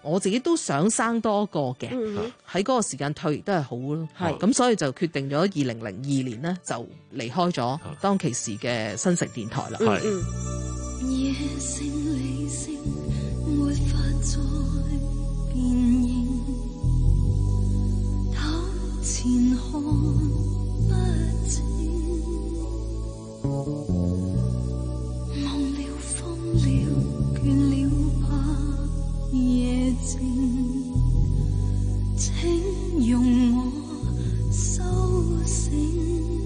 我自己都想生多個嘅，喺嗰個時間退亦都係好咯。係咁，所以就決定咗二零零二年呢，就離開咗當其時嘅新城電台啦。係。 夜聲理性沒法再變形，頭前看不清，忘了瘋了倦了怕夜靜，請容我蘇醒。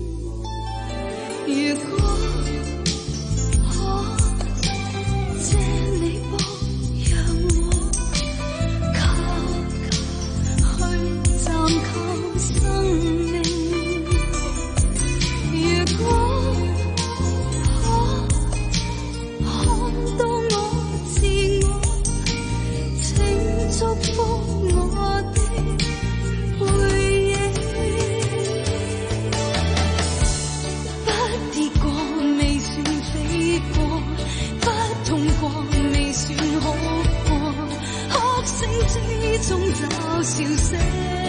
如果借你幫讓我靠去暫靠生命，如果可看到我自我，請祝福我的背影，不跌過未算飛過，不痛過未算好過，哭聲之中找笑聲，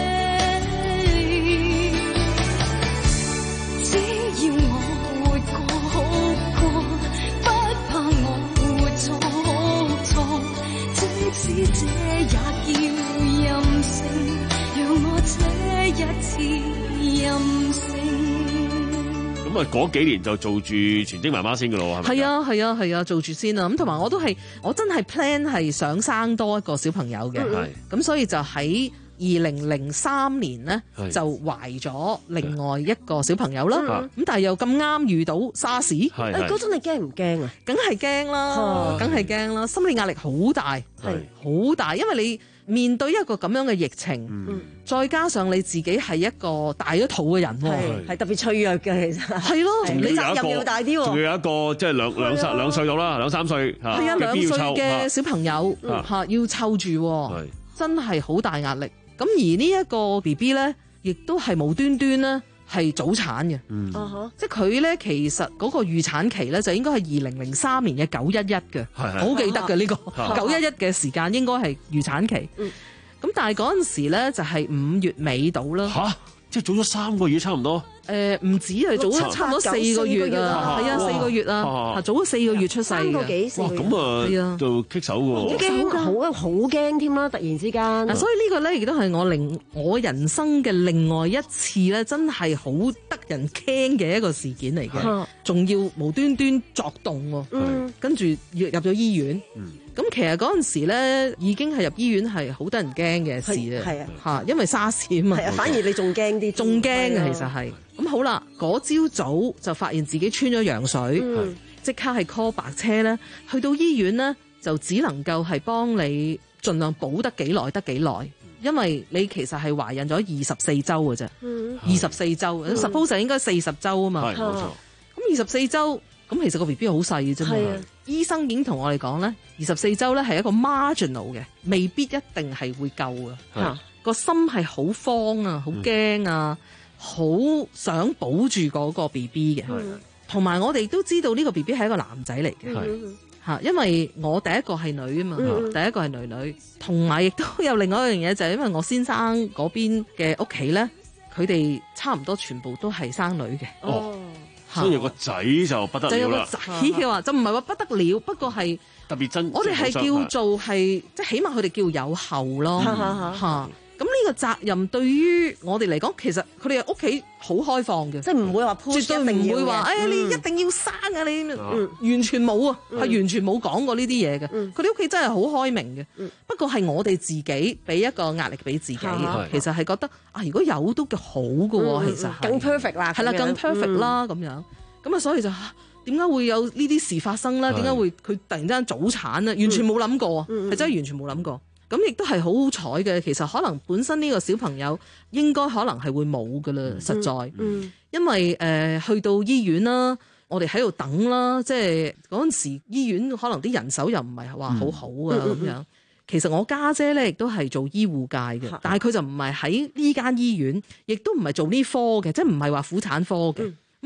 只要我活過好過，不怕我活錯錯，即使這也叫任性，讓我這一次任性。 咁啊，嗰幾年就做住全職媽媽先噶咯，係咪？ 係啊，係啊，係啊，做住先啊。咁同埋我都係，我真係 plan 係想生多一個小朋友嘅。係。咁所以就喺二零零三年呢，就懷咗另外一個小朋友啦。咁但係又咁啱遇到沙士。 誒嗰陣你驚唔驚啊？ 梗係驚啦，梗係驚啦，心理壓力好大，係好大，因為你面對一個咁樣嘅疫情，嗯、再加上你自己係一個大咗肚嘅人喎， 係特別脆弱嘅，其實係咯，你責任要大啲喎， 仲要有一個即係兩兩三兩歲到啦，兩三歲嚇， 係啊，兩歲嘅小朋友嚇、啊啊、要湊住，真係好大壓力。咁而呢一個 B B 咧，亦都係無端端咧係早產嘅，嗯 uh-huh. 即係佢咧其實嗰個預產期咧就應該係二零零三年嘅九一一嘅，好記得嘅呢、這個九一一嘅時間應該係預產期。咁、嗯、但係嗰陣時咧就係五月尾到啦。嚇！ 即係早咗三個月差唔多。 誒、呃、唔止係早咗差唔多四個月啊，係啊，四個月啊，早咗四個月出世三個幾四個月。 哇！咁啊，就棘手喎。 驚好好驚添啦！突然之間。 啊，所以呢個咧亦都係我令我人生嘅另外一次咧，真係好得人驚嘅一個事件嚟嘅，仲要無端端作動喎。嗯。跟住入入咗醫院。嗯。咁其實嗰陣時咧，已經係入醫院係好得人驚嘅事啊。係啊。嚇，因為沙士啊嘛。 係啊，反而你仲驚啲。 仲驚啊，其實係。咁好啦，嗰朝早就發現自己穿咗羊水，即、嗯、刻係 call 白車咧，去到醫院咧就只能夠係幫你盡量保得幾耐得幾耐，因為你其實係懷孕咗二十四週嘅啫，二十四週，suppose 就應該四十週啊嘛。係冇錯。咁二十四週，咁其實個 B B 好細嘅啫嘛。醫生已經同我哋講咧，二十四週咧係一個 marginal 嘅，未必一定係會救啊。個心係好慌啊，好驚啊。嗯好想保住嗰個 B B 嘅，同埋我哋都知道呢個 B B 係一個男仔嚟嘅，嚇，因為我第一個係女啊嘛，嗯、第一個係女女，同埋亦都有另外一樣嘢就係、是、因為我先生嗰邊嘅屋企咧，佢哋差唔多全部都係生女嘅， 哦，所以有個仔就不得了啦，就有個仔嘅話就唔係話不得了，不過係特別真， 我哋係叫做係即係起碼佢哋叫有後咯，嚇。咁呢個責任對於我哋嚟講，其實佢哋屋企好開放嘅， 即係唔會話 push， 絕對唔會話，哎呀、嗯、你一定要生啊你，嗯、完全冇啊，係、嗯、完全冇講過呢啲嘢嘅。佢哋屋企真係好開明嘅、嗯。不過係我哋自己俾一個壓力俾自己，嗯、其實係覺得啊，如果有都幾好㗎喎、嗯，其實更 perfect 啦， 係啦，更 perfect 啦咁、嗯、樣。咁啊，所以就點解會有呢啲事發生咧？點解會佢突然之間早產咧？完全冇諗過，係、嗯、真係完全冇諗過。咁亦都係好好彩嘅，其實可能本身呢個小朋友應該可能係會冇噶啦，實在，嗯嗯、因為誒、呃、去到醫院啦，我哋喺度等啦，即係嗰陣時醫院可能啲人手又唔係話好好啊咁、嗯、樣。其實我家姐咧亦都係做醫護界嘅，但係佢就唔係喺呢間醫院，亦都唔係做呢科嘅，即係唔係話婦產科嘅。咁、嗯、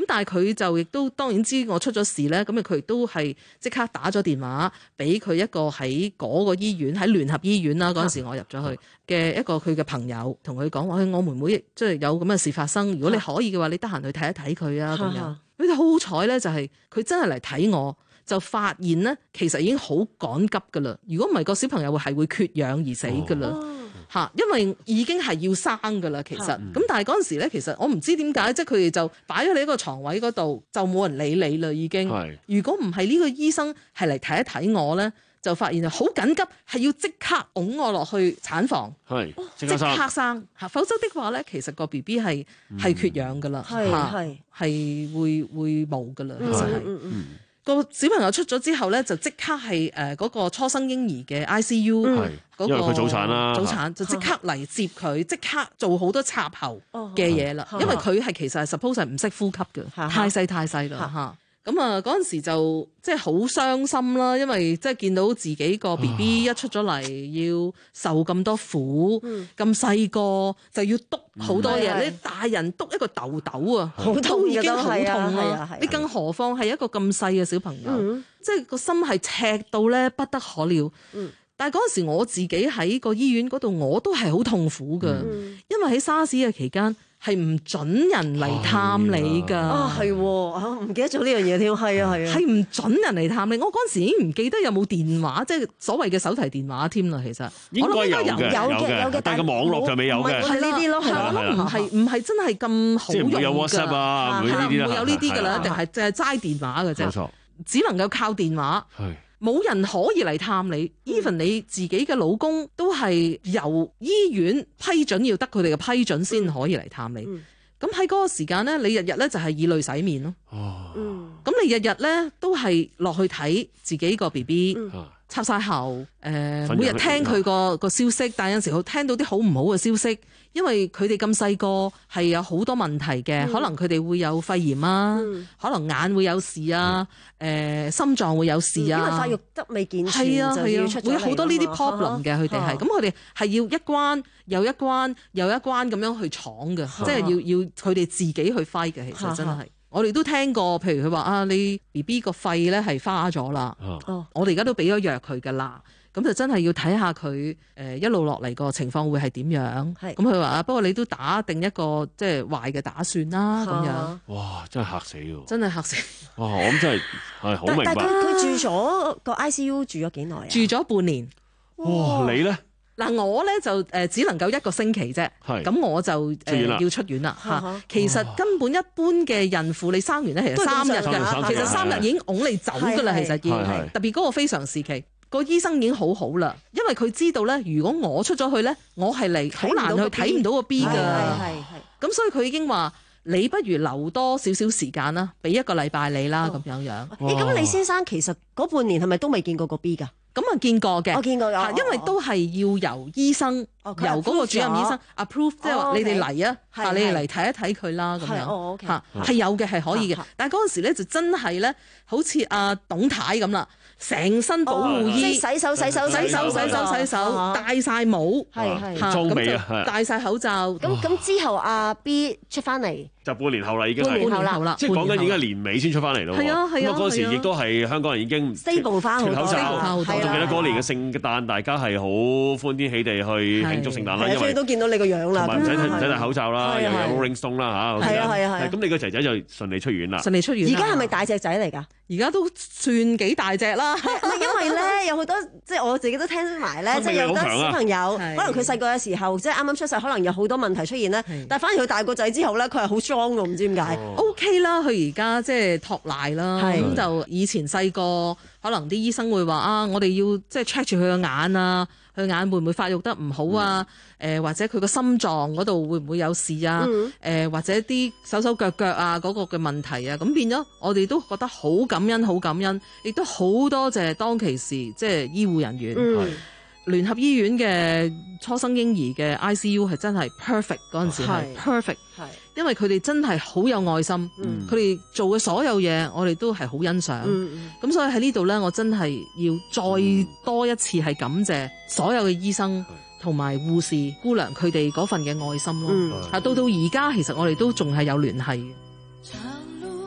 但係佢就亦都當然知我出咗事咧，咁啊佢亦都係即刻打咗電話俾佢一個喺嗰個醫院喺聯合醫院啦，嗰陣時我入咗去嘅一個佢嘅朋友，同佢講話，我妹妹即係有咁嘅事發生，如果你可以嘅話，你得閒去睇一睇佢啊咁樣。佢哋好好彩咧，就係佢真係嚟睇我，就發現咧其實已經好趕急噶啦。如果唔係個小朋友係會缺氧而死噶啦。嚇，因為已經係要生㗎啦，其實咁，嗯、但係嗰陣時咧，其實我唔知點解，即係佢哋就擺咗你一個床位嗰度，就冇人理你啦，已經。係。如果唔係呢個醫生係嚟睇一睇我咧，就發現好緊急，係要即刻擁我落去產房，係即刻生嚇，否則的話咧，其實個 B B 係係缺氧㗎啦，係係係會會冇㗎啦，其實係。嗯嗯個小朋友出咗之後咧，就即刻係誒嗰個初生嬰兒嘅 I C U，嗰個因為佢早產啦， 早產就即刻嚟接佢，即刻做好多插喉嘅嘢啦。因為佢係其實係 suppose 係唔識呼吸嘅，太細太細啦嚇。咁啊嗰陣時就即係好傷心啦，因為即係見到自己個 B B 一出咗嚟要受咁多苦，咁細個就要督好多嘢，你大人督一個豆豆啊，都已經好痛啦。你更何況係一個咁細嘅小朋友，即係個心係赤到咧不得可了。但係嗰陣時我自己喺個醫院嗰度，我都係好痛苦㗎，因為喺沙士嘅期間。係唔準人嚟探你㗎。 啊，係喎，唔記得咗呢樣嘢添。係啊，係啊， 係唔準人嚟探你。我嗰陣時已經唔記得有冇電話，即係所謂嘅手提電話添啦。其實應該有嘅， 有嘅，有嘅， 但係個網絡就未有嘅。 係呢啲咯，係我諗唔係唔係真係咁好用㗎。 即係唔會有 WhatsApp 啊，唔會呢啲啦。 唔會有呢啲㗎啦，一定係淨係齋電話㗎啫。冇錯，只能夠靠電話。係。冇人可以嚟探你 ，even 你自己嘅老公都係由醫院批准，要得佢哋嘅批准先可以嚟探你。咁喺嗰個時間咧，你日日咧就係以淚洗面咯。哦，咁你日日咧都係落去睇自己個 B B，插晒喉，誒、呃，每日聽佢個個消息，但有陣時候聽到啲好唔好嘅消息。因為佢哋咁細個係有好多問題嘅，嗯、可能佢哋會有肺炎啊，嗯、可能眼會有事啊，誒、嗯呃、心臟會有事啊， 因為發育得未健全就要出咗嚟， 會有好多呢啲 problem 嘅，佢哋係，咁佢哋係要一關又一關又一關咁樣去闖嘅，即係、啊、要要佢哋自己去 fight 嘅，其實真係。啊、我哋都聽過，譬如佢話啊，你 B B 個肺咧係花咗啦，啊、我哋而家都俾咗藥佢噶啦。咁就真係要睇下佢誒一路落嚟個情況會係點樣？咁佢話啊，不過你都打定一個即係壞嘅打算啦，咁樣。 哇！真係嚇死喎！ 真係嚇死！ 哇！我諗真係係好明白。 但係佢佢住咗個 I C U 住咗幾耐啊？ 住咗半年。 哇！你咧？ 嗱，我咧就誒只能夠一個星期啫。係。咁我就誒要出院啦嚇。其實根本一般嘅孕婦你生完咧，其實三日㗎，其實三日已經擁你走㗎啦，其實已經係特別嗰個非常時期。個醫生已經好好啦，因為佢知道咧，如果我出咗去咧，我係嚟好難去睇唔到個 B 㗎。係係係。咁所以佢已經話：你不如留多少少時間啦，俾一個禮拜你啦，咁樣樣。 誒，咁李先生其實嗰半年係咪都未見過個 B 㗎？ 咁啊見過嘅， 我見過有， 因為都係要由醫生，由嗰個主任醫生 approve，即係話你哋嚟啊，嚇你哋嚟睇一睇佢啦，咁樣嚇係有嘅，係可以嘅。但係嗰陣時咧就真係咧，好似阿董太咁啦。成身保護衣， 即係洗手、洗手、 洗手、洗手、洗手，戴晒帽， 係係， 裝備啊， 戴晒口罩。 咁咁之後，阿 B 出翻嚟就半年後啦，已經係半年後啦， 即係講緊已經係年尾先出翻嚟咯。 係啊係啊， 咁啊嗰陣時亦都係香港人已經 stable 翻好多， 口罩。仲記得嗰年嘅聖誕，大家係好歡天喜地去慶祝聖誕啦，因為都見到你個樣啦， 同埋唔使唔使戴口罩啦，又有 Rolling Stone 啦嚇。 係啊係啊係。 咁你個仔仔就順利出院啦。 順利出院。 而家係咪大隻仔嚟㗎？ 而家都算幾大隻啦。 因為咧有好多即係我自己都聽埋咧，即係有好多小朋友，可能佢細個嘅時候即係啱啱出世，可能有好多問題出現咧。但係反而佢大個仔之後咧，佢係好 strong 㗎，唔知點解。 O K 啦，佢而家即係托賴啦。咁就以前細個可能啲醫生會話啊，我哋要即係 check 住佢個眼啊，佢眼會唔會發育得唔好啊？誒或者佢個心臟嗰度會唔會有事啊？誒或者啲手手腳腳啊嗰個嘅問題啊，咁變咗我哋都覺得好感恩，好感恩，亦都好多謝當其時即係醫護人員。嗯聯合醫院嘅初生嬰兒嘅 I C U 係真係 perfect 嗰陣時係 perfect，因為佢哋真係好有愛心，佢哋、嗯、做嘅所有嘢我哋都係好欣賞。咁、嗯、所以喺呢度呢，我真係要再多一次係感謝所有嘅醫生同埋護士姑娘佢哋嗰份嘅愛心咯。啊、嗯，到到而家其實我哋都仲係有聯繫嘅。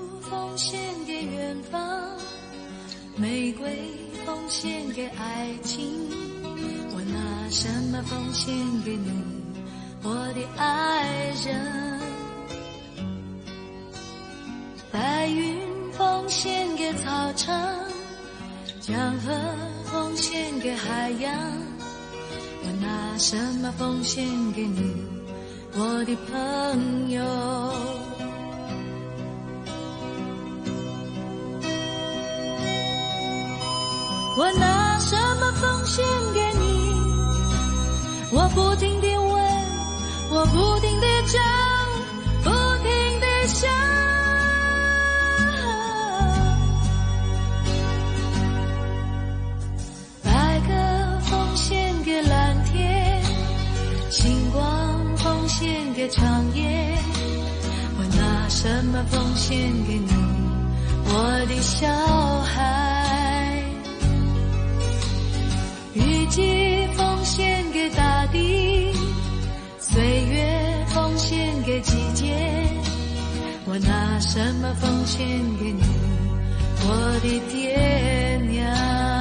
獻給遠方，玫瑰奉獻給愛情，我拿什麼奉獻給你，我的愛人？白雲奉獻給草場，江河奉獻給海洋，我拿什麼奉獻給你，我的朋友？我拿什麼奉獻給你？我不停地問，我不停地找，不停地想。白鴿奉獻給藍天，星光奉獻給長夜。我拿什麼奉獻給你，我的小孩？雨季奉獻給大地，歲月奉獻給季節。我拿什麼奉獻給你，我的爹娘？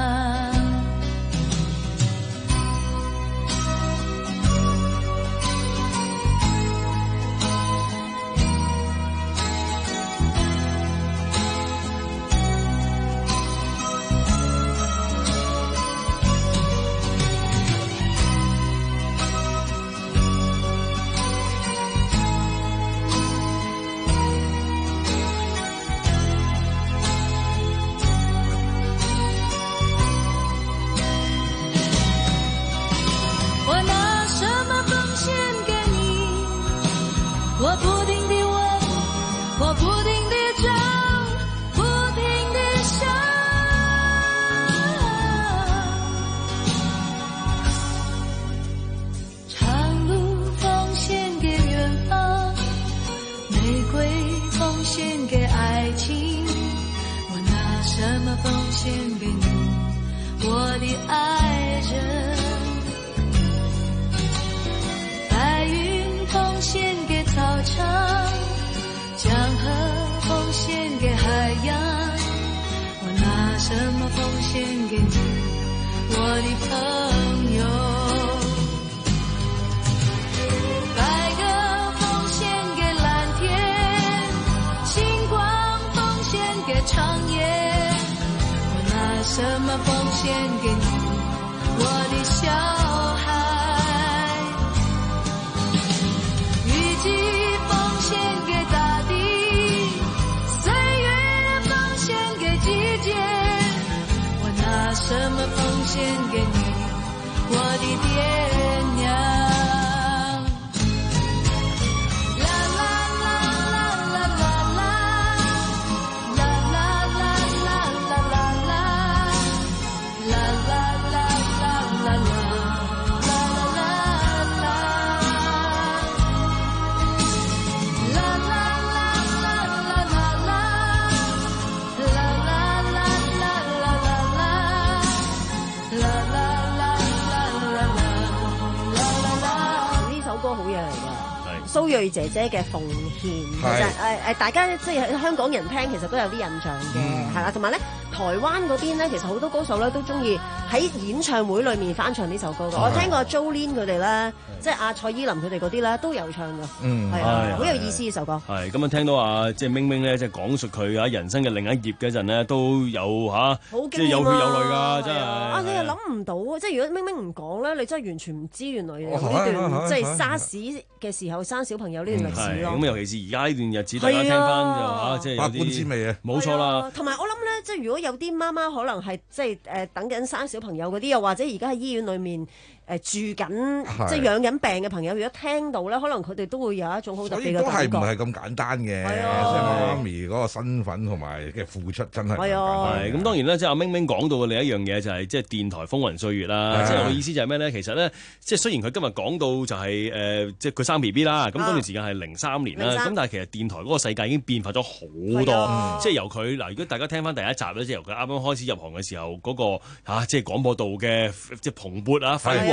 蘇芮姐姐嘅奉獻，其實誒誒，大家即係香港人聽，其實都有啲印象嘅，係啦、嗯，同埋咧。台灣嗰邊咧，其實好多歌手咧都中意喺演唱會裏面翻唱呢首歌嘅。我聽過 Jolin 佢哋咧，即係阿蔡依林佢哋嗰啲咧都有唱嘅。嗯，係啊，好有意思呢首歌。 係咁啊，聽到啊，即係明明咧，即係講述佢啊人生嘅另一頁嗰陣咧，都有嚇，即係有血有淚㗎，真係。 啊，你又諗唔到，即係如果明明唔講咧，你真係完全唔知原來有呢段即係沙士嘅時候生小朋友呢段歷史咯。咁尤其是而家呢段日子，大家聽翻就嚇，即係百般滋味啊！ 冇錯啦。 同埋我諗咧，即係如果有啲媽媽可能係即係誒等緊生小朋友嗰啲，又或者而家喺醫院裏面誒、呃、住緊即係養緊病嘅朋友，如果聽到咧，可能佢哋都會有一種好特別嘅感覺。 都係唔係咁簡單嘅？即係媽咪嗰個身份同埋嘅付出真係。係啊，咁當然啦，即係阿明明講到嘅另一樣嘢就係即係電台風雲歲月啦。即係我意思就係咩咧？其實咧，即係雖然佢今日講到就係、是、誒、呃，即係佢生 B B 啦，咁嗰段時間係零三年啦，咁但係其實電台嗰個世界已經變化咗好多。即係由佢嗱，如果大家聽翻第一集咧，即係由佢啱啱開始入行嘅時候嗰、那個、啊、即係廣播道嘅即係蓬勃啊輝煌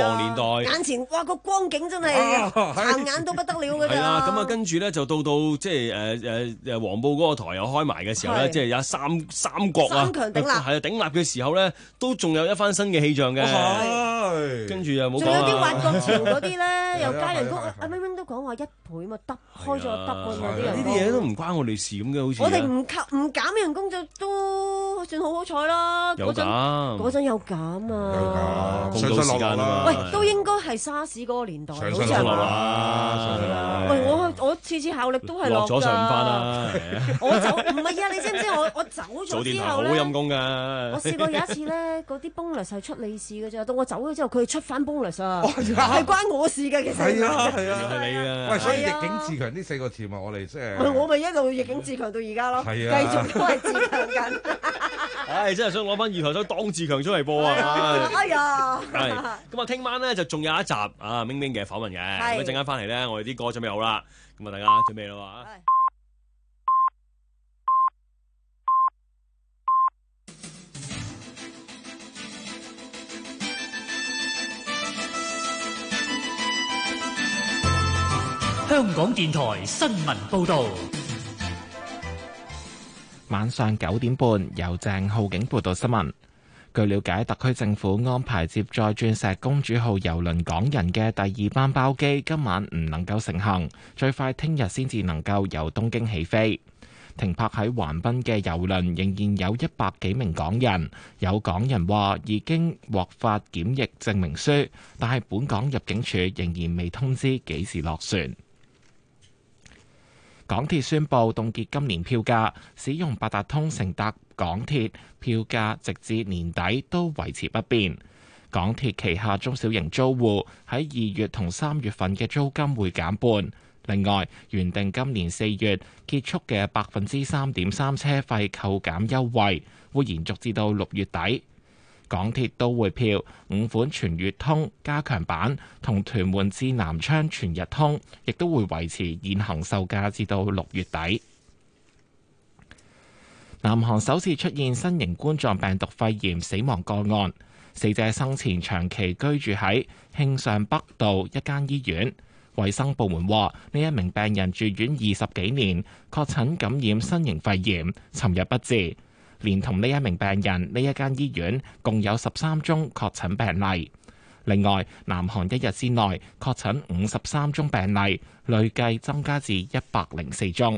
黃年代， 眼前哇個光景真係行眼都不得了㗎咋。 係啦，咁啊跟住咧就到到即係誒誒誒黃埔嗰個台又開埋嘅時候咧，即係有三三國啊， 三強鼎立， 係啊鼎立嘅時候咧，都仲有一番新嘅氣象嘅。跟住又冇講仲有啲挖角潮嗰啲咧，又加人工。阿明明都講話一倍嘛，得開咗得啊嘛啲人。 呢啲嘢都唔關我哋事咁嘅，好似。 我哋唔及唔減人工就都算好好彩啦。 有減， 嗰陣有減啊， 上上落落啦。 喂，都應該係沙士嗰個年代，好似係嘛？喂，我我次次效力都係落咗上唔翻啦。 我走唔係啊！你知唔知我我走咗之後咧？ 好陰功㗎。 我試過有一次咧，嗰啲 bonus 係出利是㗎咋，到我走咗之後，佢哋出翻 bonus 啊，係關我事嘅其實。 係啊係啊， 係你啊！ 喂，所以逆境自強呢四個字啊，我哋即係。 我咪一路逆境自強到而家咯， 係啊， 繼續都係自強緊。 唉，真係想攞翻二台手當自強出嚟播啊！ 哎呀， 係咁啊！聽晚咧就仲有一集啊，明明嘅訪問嘅，咁一陣間翻嚟咧，我哋啲歌準備好啦，咁啊大家準備啦喎。 香港電台新聞報導。 晚上九點半，由鄭浩景報道新聞。據了解，特區政府安排接載鑽石公主號郵輪港人嘅第二班包機，今晚唔能夠成行，最快聽日先至能夠由東京起飛。停泊喺橫濱嘅郵輪仍然有一百幾名港人，有港人話已經獲發檢疫證明書，但係本港入境處仍然未通知幾時落船。港鐵宣布凍結今年票價，使用八達通乘搭港鐵票價直至年底都維持不變。港鐵旗下中小型租戶喺二月同三月份嘅租金會減半。另外，原定今年四月結束嘅百分之三點三車費扣減優惠，會延續至到六月底。港鐵都會票五款全月通加強版同屯門至南昌全日通，亦都會維持現行售價至到六月底。南韓首次出現新型冠狀病毒肺炎死亡個案，死者生前長期居住喺慶尚北道一間醫院。衛生部門話，呢一名病人住院二十幾年，確診感染新型肺炎，尋日不治。連同呢一名病人，呢一間醫院共有十三宗確診病例。另外，南韓一日之內確診五十三宗病例，累計增加至一百零四宗。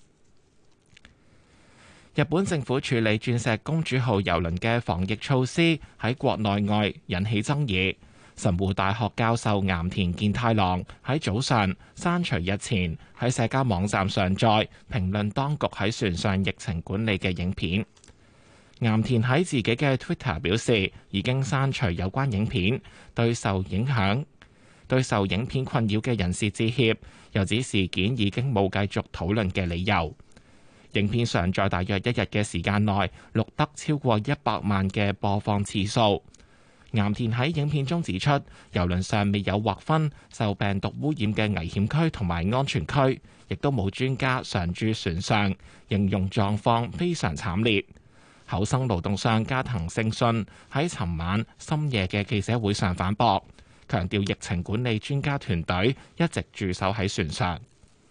日本政府處理鑽石公主號郵輪嘅防疫措施喺國內外引起爭議。神戶大學教授岩田健太郎喺早上刪除日前喺社交網站上載評論當局喺船上疫情管理嘅影片。岩田喺自己嘅 Twitter 表示，已經刪除有關影片，對受影響、對受影片困擾嘅人士致歉，又指事件已經冇繼續討論嘅理由。影片上載大約一日嘅時間內，錄得超過一百萬嘅播放次數。岩田喺影片中指出，郵輪上未有劃分受病毒污染嘅危險區同埋安全區，亦都冇專家常駐船上，形容狀況非常慘烈。厚生勞動相加藤勝信喺尋晚深夜嘅記者會上反駁，強調疫情管理專家團隊一直駐守喺船上。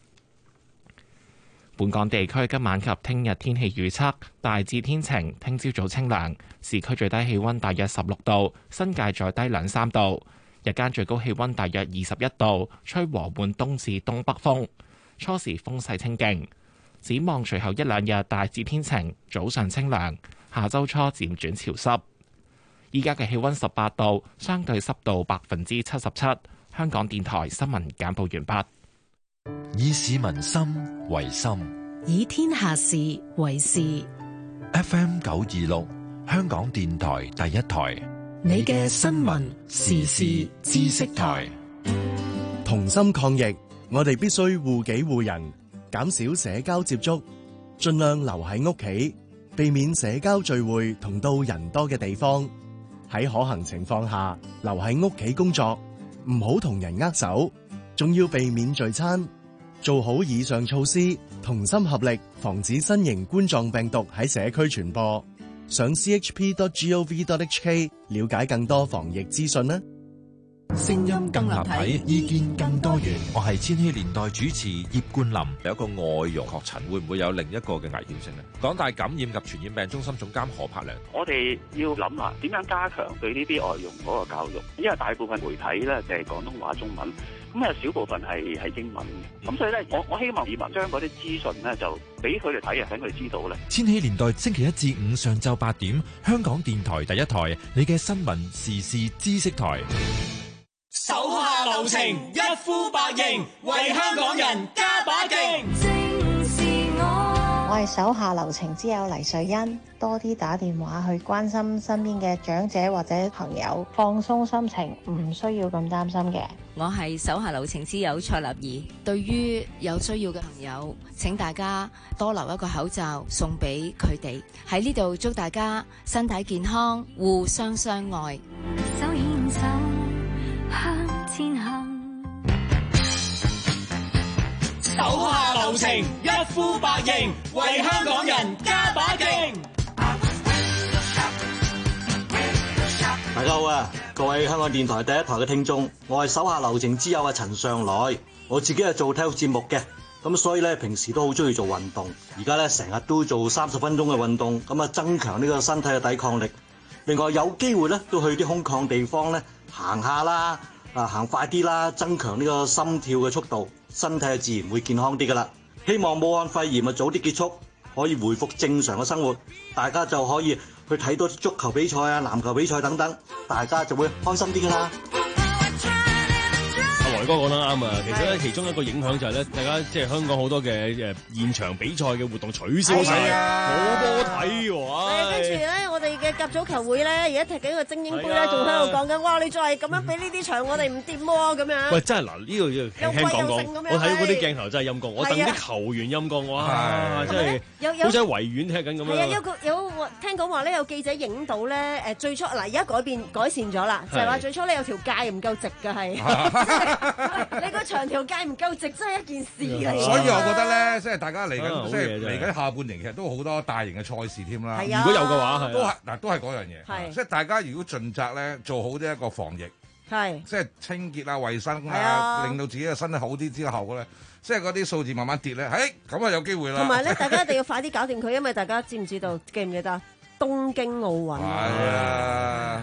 本港地區今晚及聽日天氣預測大致天晴，聽朝早清涼，市區最低氣溫大約十六度，新界再低兩三度。日間最高氣溫大約二十一度，吹和緩東至東北風，初時風勢清勁。展望隨後一兩日大致天晴，早上清涼，下周初漸轉潮濕。依家嘅氣溫十八度，相對濕度百分之七十七。香港電台新聞簡報完畢。 以市民心為心， 以天下事為事。 F M 九二六，香港電台第一台， 你嘅新聞時事知識台。 同心抗疫，我哋必須護己護人，減少社交接觸，盡量留喺屋企，避免社交聚會同到人多嘅地方。喺可行情況下，留喺屋企工作，唔好同人握手，仲要避免聚餐。做好以上措施，同心合力，防止新型冠狀病毒喺社區傳播。上 c h p dot gov dot h k 了解更多防疫資訊啦。 聲音更立體，意見更多元。我係千禧年代主持葉冠霖。 有一個外傭確診，會唔會有另一個嘅危險性呢？港大感染及傳染病中心總監何柏良， 我哋要諗下點樣加強對呢啲外傭嗰個教育，因為大部分媒體咧就係廣東話、中文，咁有少部分係係英文，咁所以咧，我我希望市民將嗰啲資訊咧就俾佢哋睇啊，等佢哋知道咧。 千禧年代星期一至五上晝八點，香港電台第一台，你嘅新聞時事知識台。 手下留情，一呼百應，為香港人加把勁。 我係手下留情之友黎瑞恩，多啲打電話去關心身邊嘅長者或者朋友，放鬆心情，唔需要咁擔心嘅。 我係手下留情之友蔡立儀，對於有需要嘅朋友，請大家多留一個口罩送俾佢哋。喺呢度祝大家身體健康，互相相愛。手牽手向前行， 手下留情，一呼百應，為香港人加把勁。 大家好啊，各位香港電台第一台嘅聽眾，我係手下留情之友嘅陳尚來。我自己係做體育節目嘅，咁所以咧平時都好中意做運動。而家咧成日都做三十分鐘嘅運動，咁啊增強呢個身體嘅抵抗力。另外有機會咧都去啲空曠地方咧行下啦，啊行快啲啦，增強呢個心跳嘅速度，身體就自然會健康啲噶啦。希望武漢肺炎啊早啲結束，可以回復正常嘅生活，大家就可以去睇多啲足球比賽啊、籃球比賽等等，大家就會開心啲噶啦。 阿來哥講得啱啊！其實咧，其中一個影響就係咧，大家即係香港好多嘅誒現場比賽嘅活動取消晒，冇波睇喎。 跟住咧，我哋嘅甲組球會咧，而家踢緊個精英杯咧，仲喺度講緊，哇！你再係咁樣俾呢啲場，我哋唔掂喎咁樣。 喂，真係嗱，呢個要輕輕講講。我睇到嗰啲鏡頭真係陰公，我戥啲球員陰公，哇！真係好似喺維園踢緊咁樣。 係啊，有個有聽講話咧，有記者影到咧，誒最初嗱，而家改變改善咗啦，就係話最初咧有條界唔夠直嘅係。你個長條界唔夠直，真係一件事嚟。 所以我覺得咧，即係大家嚟緊， 啊即係嚟緊下半年，其實都好多大型嘅賽事添啦。 係啊， 如果有嘅話， 都係嗱，都係嗰樣嘢。 係即係大家如果盡責咧，做好呢一個防疫， 係即係清潔啊、衞生係啊啊，令到自己嘅身體好啲之後咧，即係嗰啲數字慢慢跌咧，誒咁啊有機會啦。 同埋咧，大家一定要快啲搞掂佢，因為大家知唔知道、記唔記得東京奧運？ 係啊，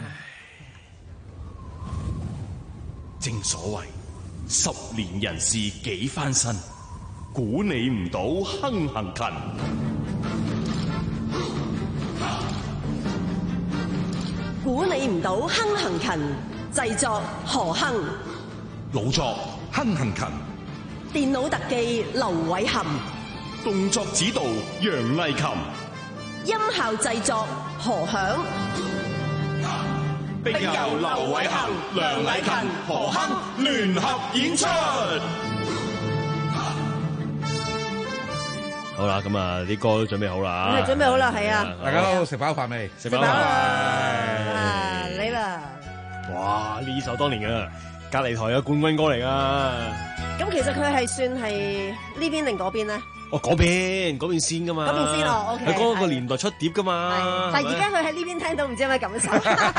正所謂。十年人事幾翻身，估你唔到亨行勤。 估你唔到亨行勤，製作何亨， 老作亨行勤， 電腦特技劉偉含， 動作指導楊麗琴， 音效製作何響。 並由劉偉恒、梁禮勤、何亨聯合演出。 好啦，咁啊啲歌都準備好啦。 你係準備好啦，係啊。 大家都食飽飯未？ 食飽啦， 嚟啦！ 哇！呢首當年嘅隔離台嘅冠軍歌嚟噶。 咁其實佢係算係呢邊定嗰邊咧？ 哦，嗰邊嗰邊先噶嘛， 嗰邊先哦 ，OK。 喺嗰個年代出碟噶嘛， 但係而家佢喺呢邊聽到，唔知有咩感受。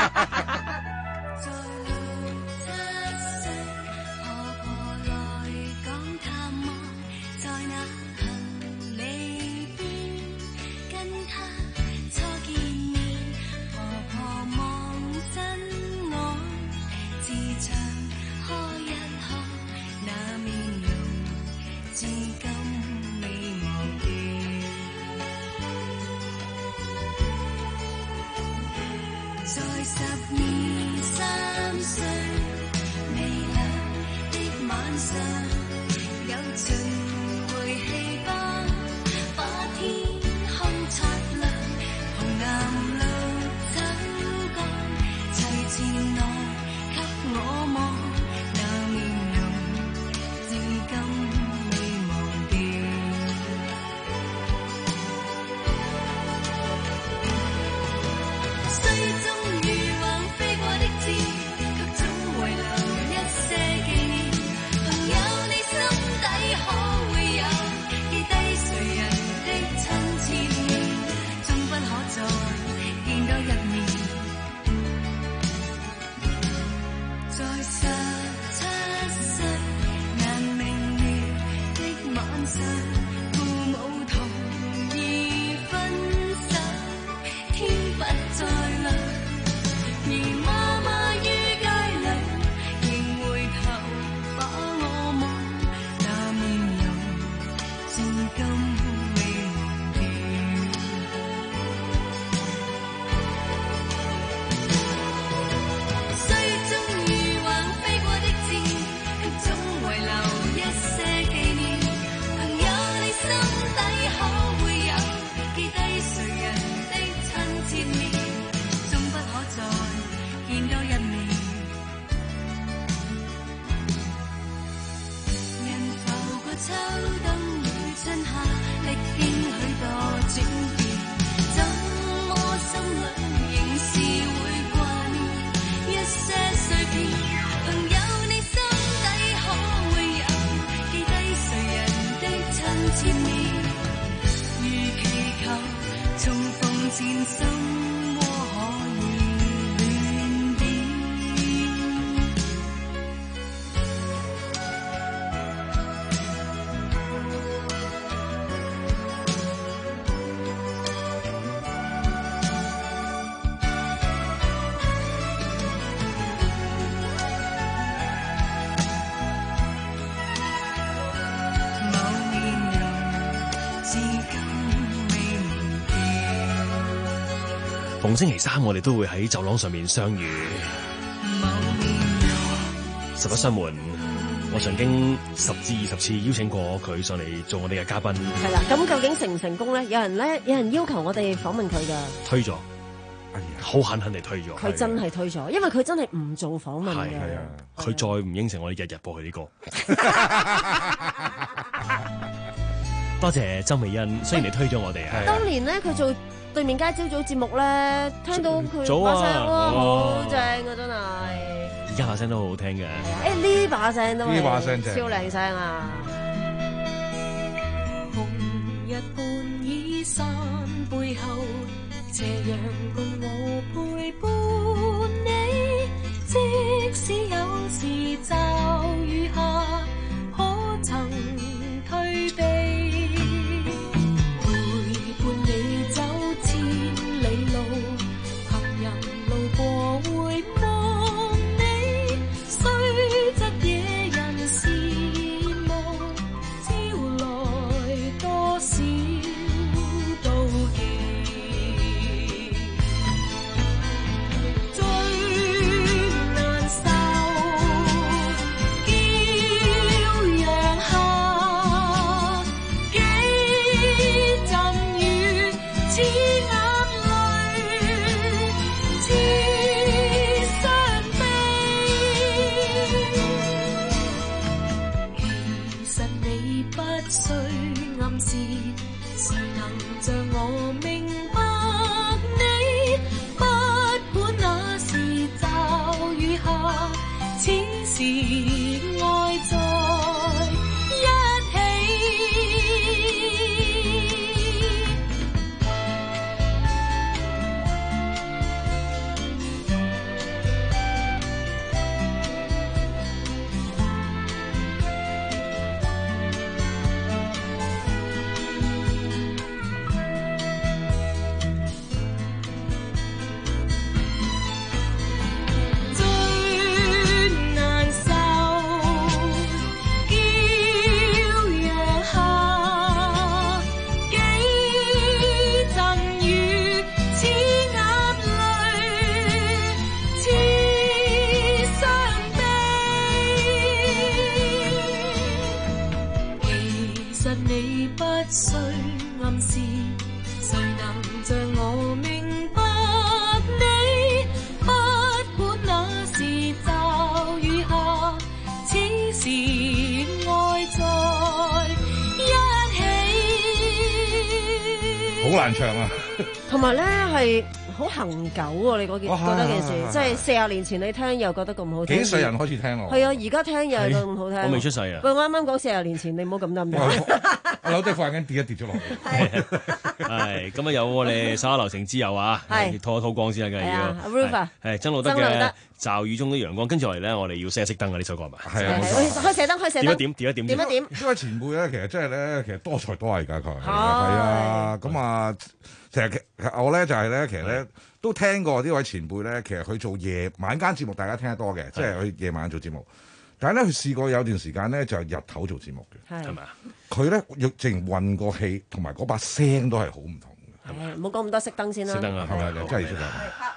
在十二三歲微涼的晚上，有盡回氣吧，把天空擦亮，紅藍綠走過，隨前來給我望，那面容至今未忘掉。雖終於橫飛過的箭，卻總遺留一些紀念。朋友重逢前心窩可以暖點。 逢星期三我哋都會喺走廊上面相遇。實不相瞞，我曾經十至二十次邀請過佢上嚟做我哋嘅嘉賓。 係啦，咁究竟成唔成功咧？有人咧，有人要求我哋訪問佢㗎， 推咗，好狠狠地推咗。 佢真係推咗，因為佢真係唔做訪問嘅。 係啊，佢再唔應承我哋日日播佢啲歌。多謝周美欣，雖然你推咗我哋啊。 當年咧，佢做對面街朝早節目咧，聽到佢早啊把聲，哇， 哦好正啊，真係。 而家把聲都好好聽嘅。 誒呢把聲都係呢把聲正超靚聲啊！ 紅日半倚山背後，斜陽共我陪伴你。即使有時驟雨下，可曾退避？陪伴你走千里路，行人路過會望你，雖則野人羨慕，招來多少妒忌。最難受，驕陽下，幾陣雨似眼淚，似傷悲。其實你不需暗示，誰能像我明白你？不管那時驟雨下，此時愛在一起。最難受，驕陽下，幾陣雨似眼淚，似傷悲。其實你不需暗示，誰能像我明白你？不管那時驟雨下，此時愛在一起。 好難唱啊！ 同埋咧係好恒久喎，你嗰件哇覺得件事， 係係係即係四十年前你聽又覺得咁好聽， 幾歲人開始聽咯？ 係啊，而家聽又係咁好聽。 我未出世啊喂，我啱啱講四十年前，你唔好咁諗嘅。 阿柳仔塊眼跌一跌咗落嚟。 係咁啊！有我哋手下留情之友啊， 係拖一拖光先得嘅係啊阿要。 Rufa 係係曾路德嘅曾路德驟雨中的陽光，跟住落嚟咧，我哋要熄一熄燈啊！呢首歌係咪？ 係啊，冇錯。 開射燈，開射燈。 點一點，點一點， 點一點。 呢位前輩咧，其實真係咧，其實多才多藝㗎佢。係係啊，咁啊，成日我咧就係咧，其實咧都聽過呢位前輩咧，其實佢做夜晚間節目，大家聽得多嘅，即係佢夜晚做節目。但係咧，佢試過有段時間咧，就係日頭做節目嘅， 係咪啊？ 佢咧要淨運個氣，同埋嗰把聲都係好唔同嘅。 係唔好講咁多熄燈先啦。 熄燈啊，係咪啊？真係熄燈。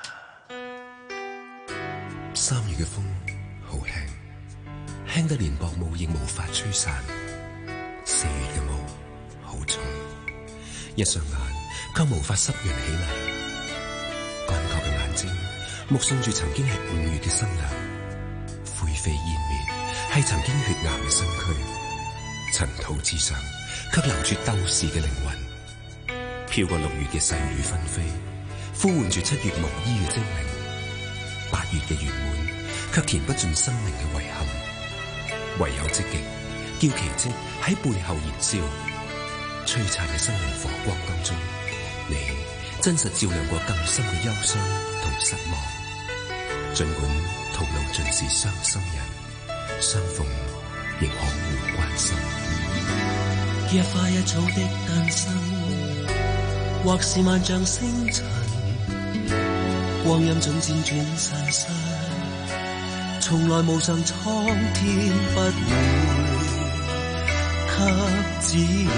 三月嘅風好輕，輕得連薄霧亦無法吹散。四月嘅霧好重，一雙眼卻無法濕潤起嚟。乾涸嘅眼睛目送住曾經係五月嘅新娘，灰飛煙滅係曾經血癌嘅身軀，塵土之上卻留住鬥士嘅靈魂。飄過六月嘅細雨紛飛，呼喚住七月無依嘅精靈。八月嘅圓滿，卻填不盡生命嘅遺憾。唯有積極，叫奇蹟喺背後燃燒。璀璨嘅生命火光當中，你真實照亮過更深嘅憂傷同失望。儘管途路盡是傷心人，相逢亦可互關心。 一花一草的誕生，或是萬丈星塵，光陰總輾轉散失，從來無常，蒼天不會給指引。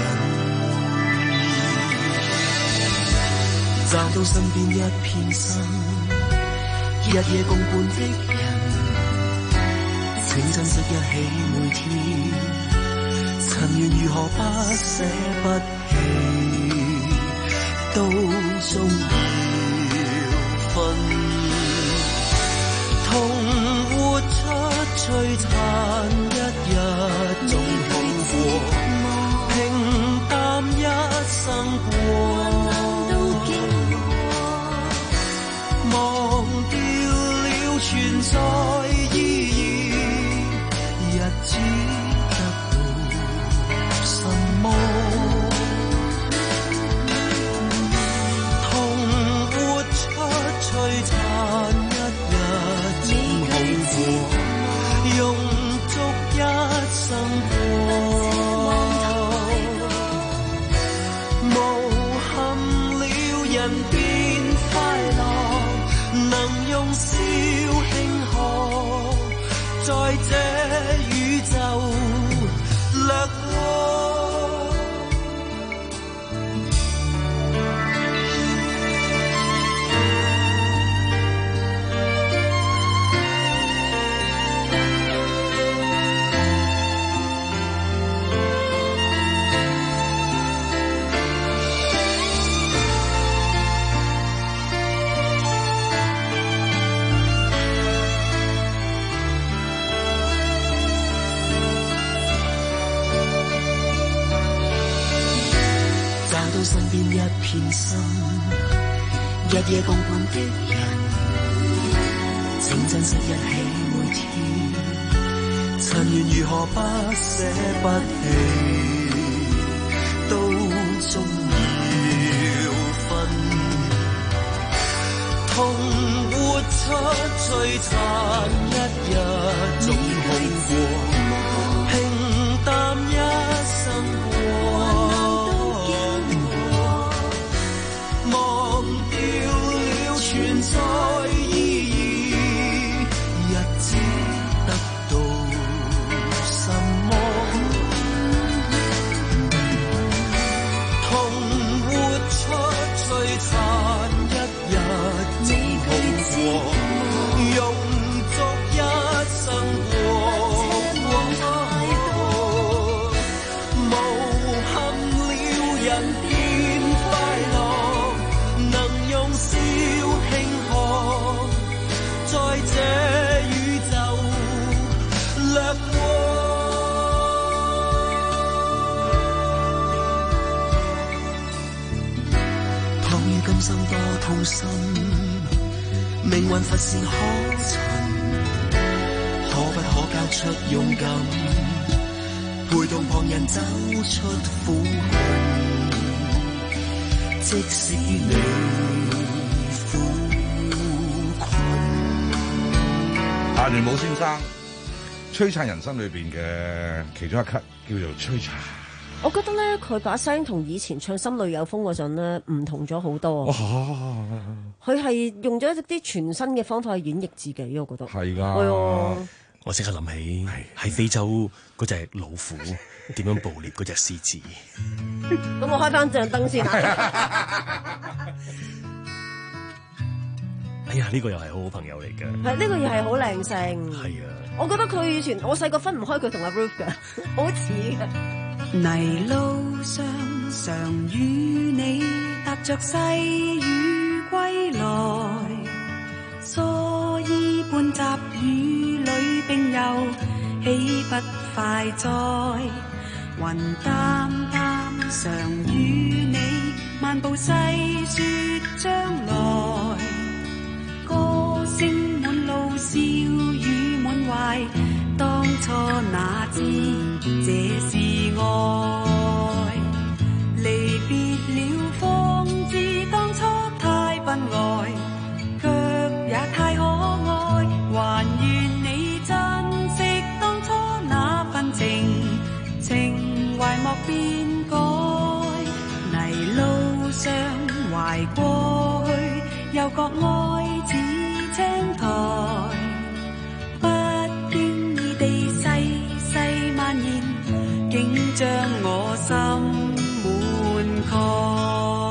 找到身邊一片心，日夜共伴的人，請珍惜一起每天。塵緣如何不捨不棄，都終要分。同活出璀璨一日總好過，平淡一生過。忘掉了存在意義，日子同活出璀璨一日總好過，用足一生過，無憾了人變快樂，能用笑慶賀，在這宇宙掠過。身邊一片心，日夜共伴的人，請珍惜一起每天。塵緣如何不捨不棄，都終要分。同活出璀璨一日總好過，平淡一生過。存在意義，日子得到什麼？同活出璀璨一日總好過，用足一生過。無憾了人變快樂，能用笑在這宇宙掠過。倘於今生多痛心，命運乏善可陳，可不可交出勇敢，陪同旁人走出苦困，即使你阿聯武先生璀璨人生裏邊嘅其中一級叫做璀璨。 我覺得咧，佢把聲同以前唱《心裏有風》嗰陣咧唔同咗好多。佢係、哦、用咗一啲全新嘅方法去演繹自己，我覺得係㗎。 哦、我即刻諗起喺非洲嗰隻老虎點樣捕獵嗰隻獅子。 咁我開翻盞燈先啊！ 哎呀，呢、這個又係好好朋友嚟嘅。 係呢、這個又係好靚聲。 係啊， 我覺得佢以前我細個分唔開佢同阿 Ruth 嘅，好似嘅。 泥路上常與你踏着細雨歸來，蓑衣半雜雨裏並遊，豈不快哉？雲淡淡常與你漫步細說將來，歌聲滿路笑語滿懷，當初哪知這是愛，離別了方知當初懷過去，又覺愛似青苔，不經意地細細蔓延，竟將我心滿蓋。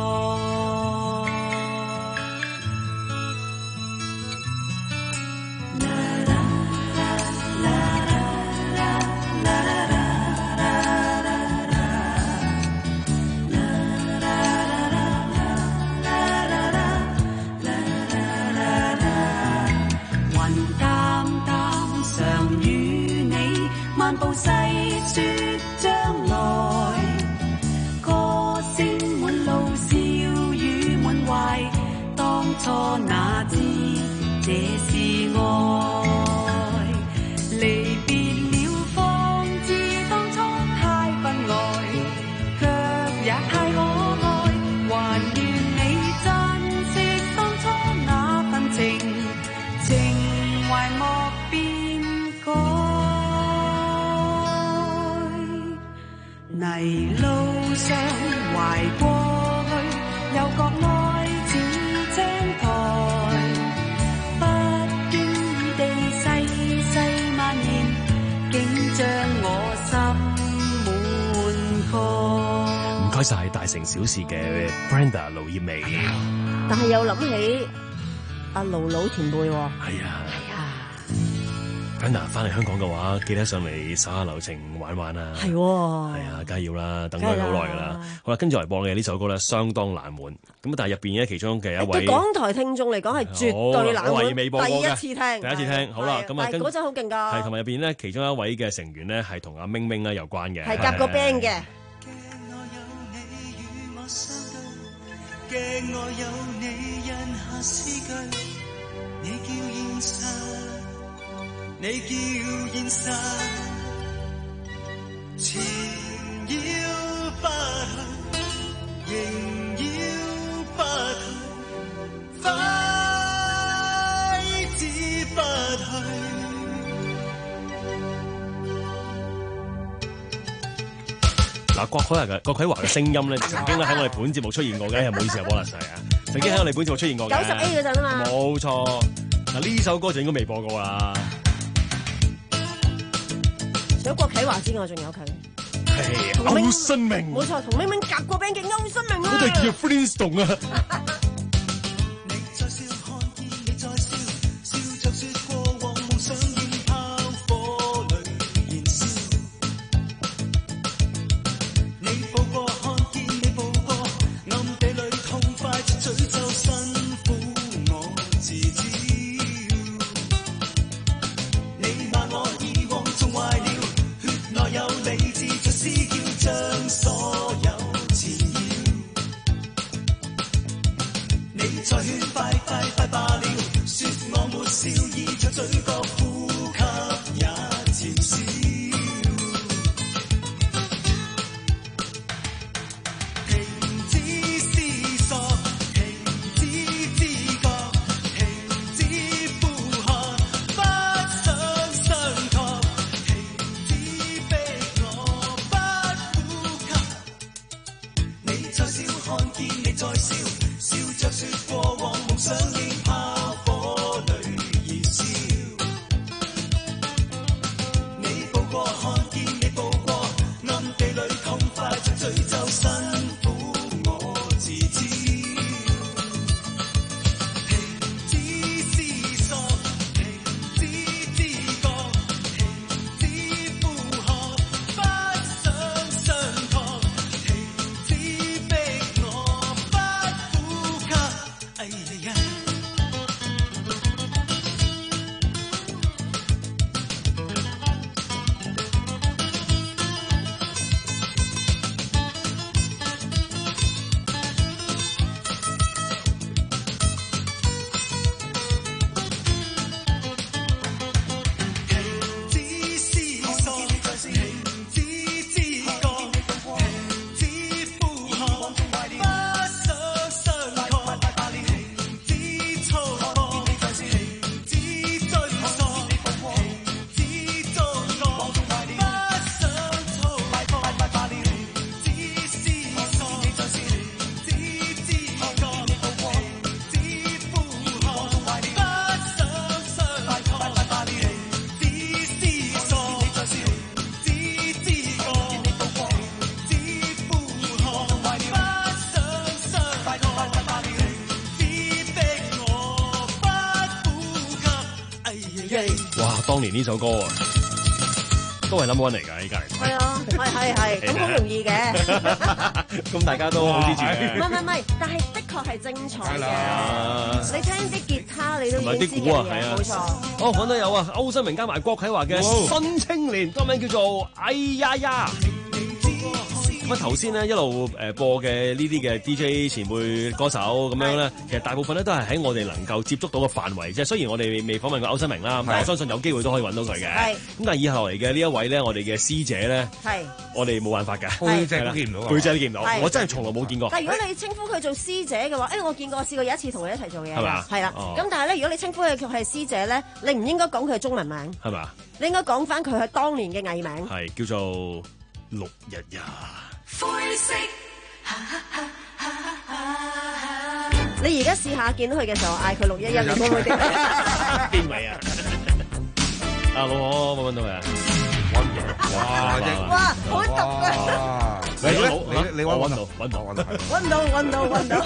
漫步細説將來，歌聲滿路，笑語滿懷，當初哪知這是愛，離別了方知當初太分愛，卻也太可愛，還願你珍惜當初那份情，情懷莫變改。泥路上懷過去，又覺愛似青苔，不經意地細細蔓延，竟將我心滿蓋。 唔該晒大城小事嘅 Brenda 盧業薇， 但係又諗起阿盧老前輩喎。係啊。Brenda 翻嚟香港嘅話，記得上嚟手下留情玩玩啊！係喎，係啊，梗係要啦，等咗好耐㗎啦。好啦，跟住嚟播嘅呢首歌咧，相當冷門。咁但係入邊咧，其中嘅一位對港台聽眾嚟講係絕對冷門， 未播過嘅， 第一次聽， 第一次聽。好啦，咁啊， 嗰陣好勁㗎。 係同埋入邊咧，其中一位嘅成員咧係同阿明明咧有關嘅， 係夾個 band 嘅。 你叫現實，纏繞不去，縈繞不去，揮之不去。 嗱，郭啟華嘅郭啟華嘅聲音咧，曾經咧喺我哋本節目出現過嘅，唔好意思啊，波拉西啊，曾經喺我哋本節目出現過嘅。 九十 A 嗰陣啊嘛。 冇錯，嗱呢首歌就應該未播過啦。 除咗郭啟華之外，仲有佢係歐新明， 冇錯，同明明夾過 band 嘅歐新明啊！ 嗰對叫 Flintstone 啊！ 你在笑，看見你在笑，笑着説過往夢想應炮火裏燃燒。你報過，看見你報過，暗地裏痛快着詛咒，辛苦我自招。你罵我以往縱壞了。內有理智像撕叫，將所有纏繞。你再勸快快快罷了，說我沒笑意，在嘴角呼吸也漸少。停止思索，停止知覺，停止呼喝，不想相託。再笑，看見你在笑，笑着説過往夢想應炮火裏燃燒。你報過，看見你報過，暗地裏痛快着詛咒，辛苦我自招。停止思索，停止知覺，停止呼喝，不想相託。哎呀呀！ 當年呢首歌啊，都係 number one 嚟㗎，依家嚟講。 係啊，係係係，咁好容易嘅。 咁大家都好支持嘅。 唔係唔係唔係，但係的確係精彩嘅。 啊、 你聽啲吉他，你都同埋啲鼓啊，係啊，冇錯。哦，講到有啊，歐新明加埋郭啟華嘅新青年，歌名叫做哎呀呀。咁啊頭先咧一路誒播嘅呢啲嘅 D J 前輩歌手咁樣咧，其實大部分咧都係喺我哋能夠接觸到嘅範圍，即係雖然我哋未訪問過歐新明啦，但我相信有機會都可以揾到佢嘅。咁但係以後嚟嘅呢一位咧，我哋嘅師姐咧，我哋冇辦法㗎， 背脊都見唔到， 背脊都見唔到，我真係從來冇見過。 但係如果你稱呼佢做師姐嘅話，誒我見過，我試過有一次同佢一齊做嘢， 係嘛？ 係啦。咁但係咧，如果你稱呼佢係師姐咧，你唔應該講佢嘅中文名， 係嘛？ 你應該講翻佢係當年嘅藝名， 係叫做六日日。 灰色，你而家試下見到佢嘅時候，嗌佢六一一，你會唔會點？ 邊位啊？啊，老婆，我揾到佢啊！ 哇！ 哇，好毒啊！ 你你你揾揾到揾到揾到揾到揾到揾到。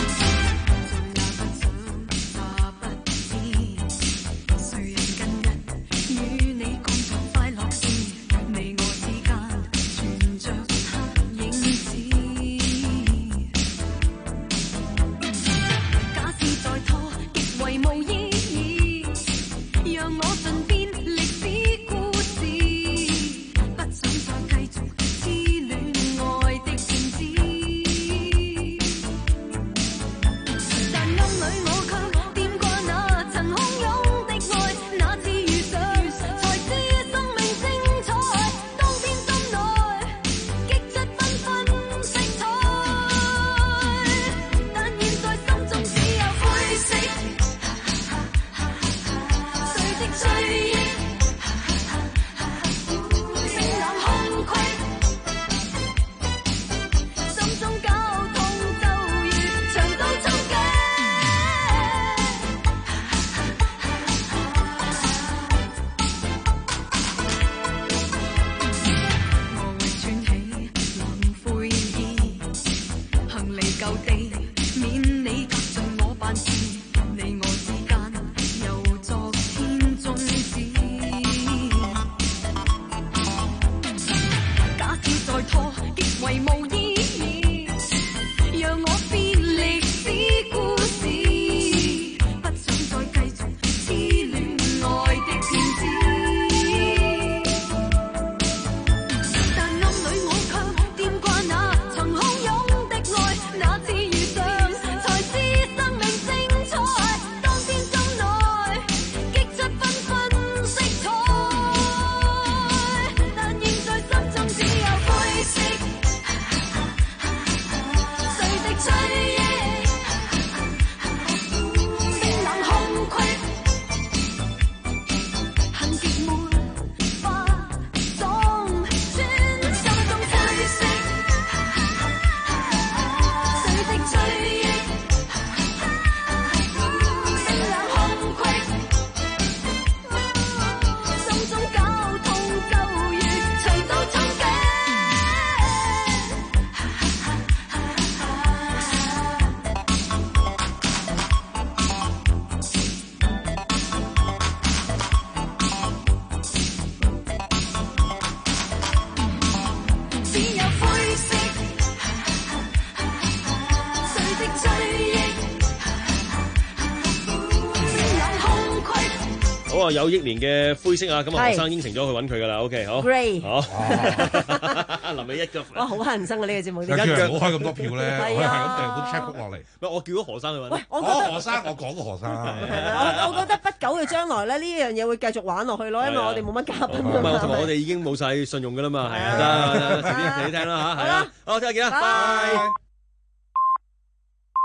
好啊，有億年嘅灰色啊，咁啊，學生應承咗去揾佢噶啦。OK， 好。 Great。 好。臨尾一個。 哇，好乞人憎啊！呢個節目點解唔好開咁多票咧？ 係啊， 係咁訂本 checkbook 落嚟。 喂，我叫咗何生去揾。 喂，我覺得何生，我講過何生。 我我覺得不久嘅將來咧，呢樣嘢會繼續玩落去咯，因為我哋冇乜嘉賓。 唔係，同埋我哋已經冇晒信用噶啦嘛，係啊，得，遲啲你聽啦嚇，係啊，好，聽日見啦，拜。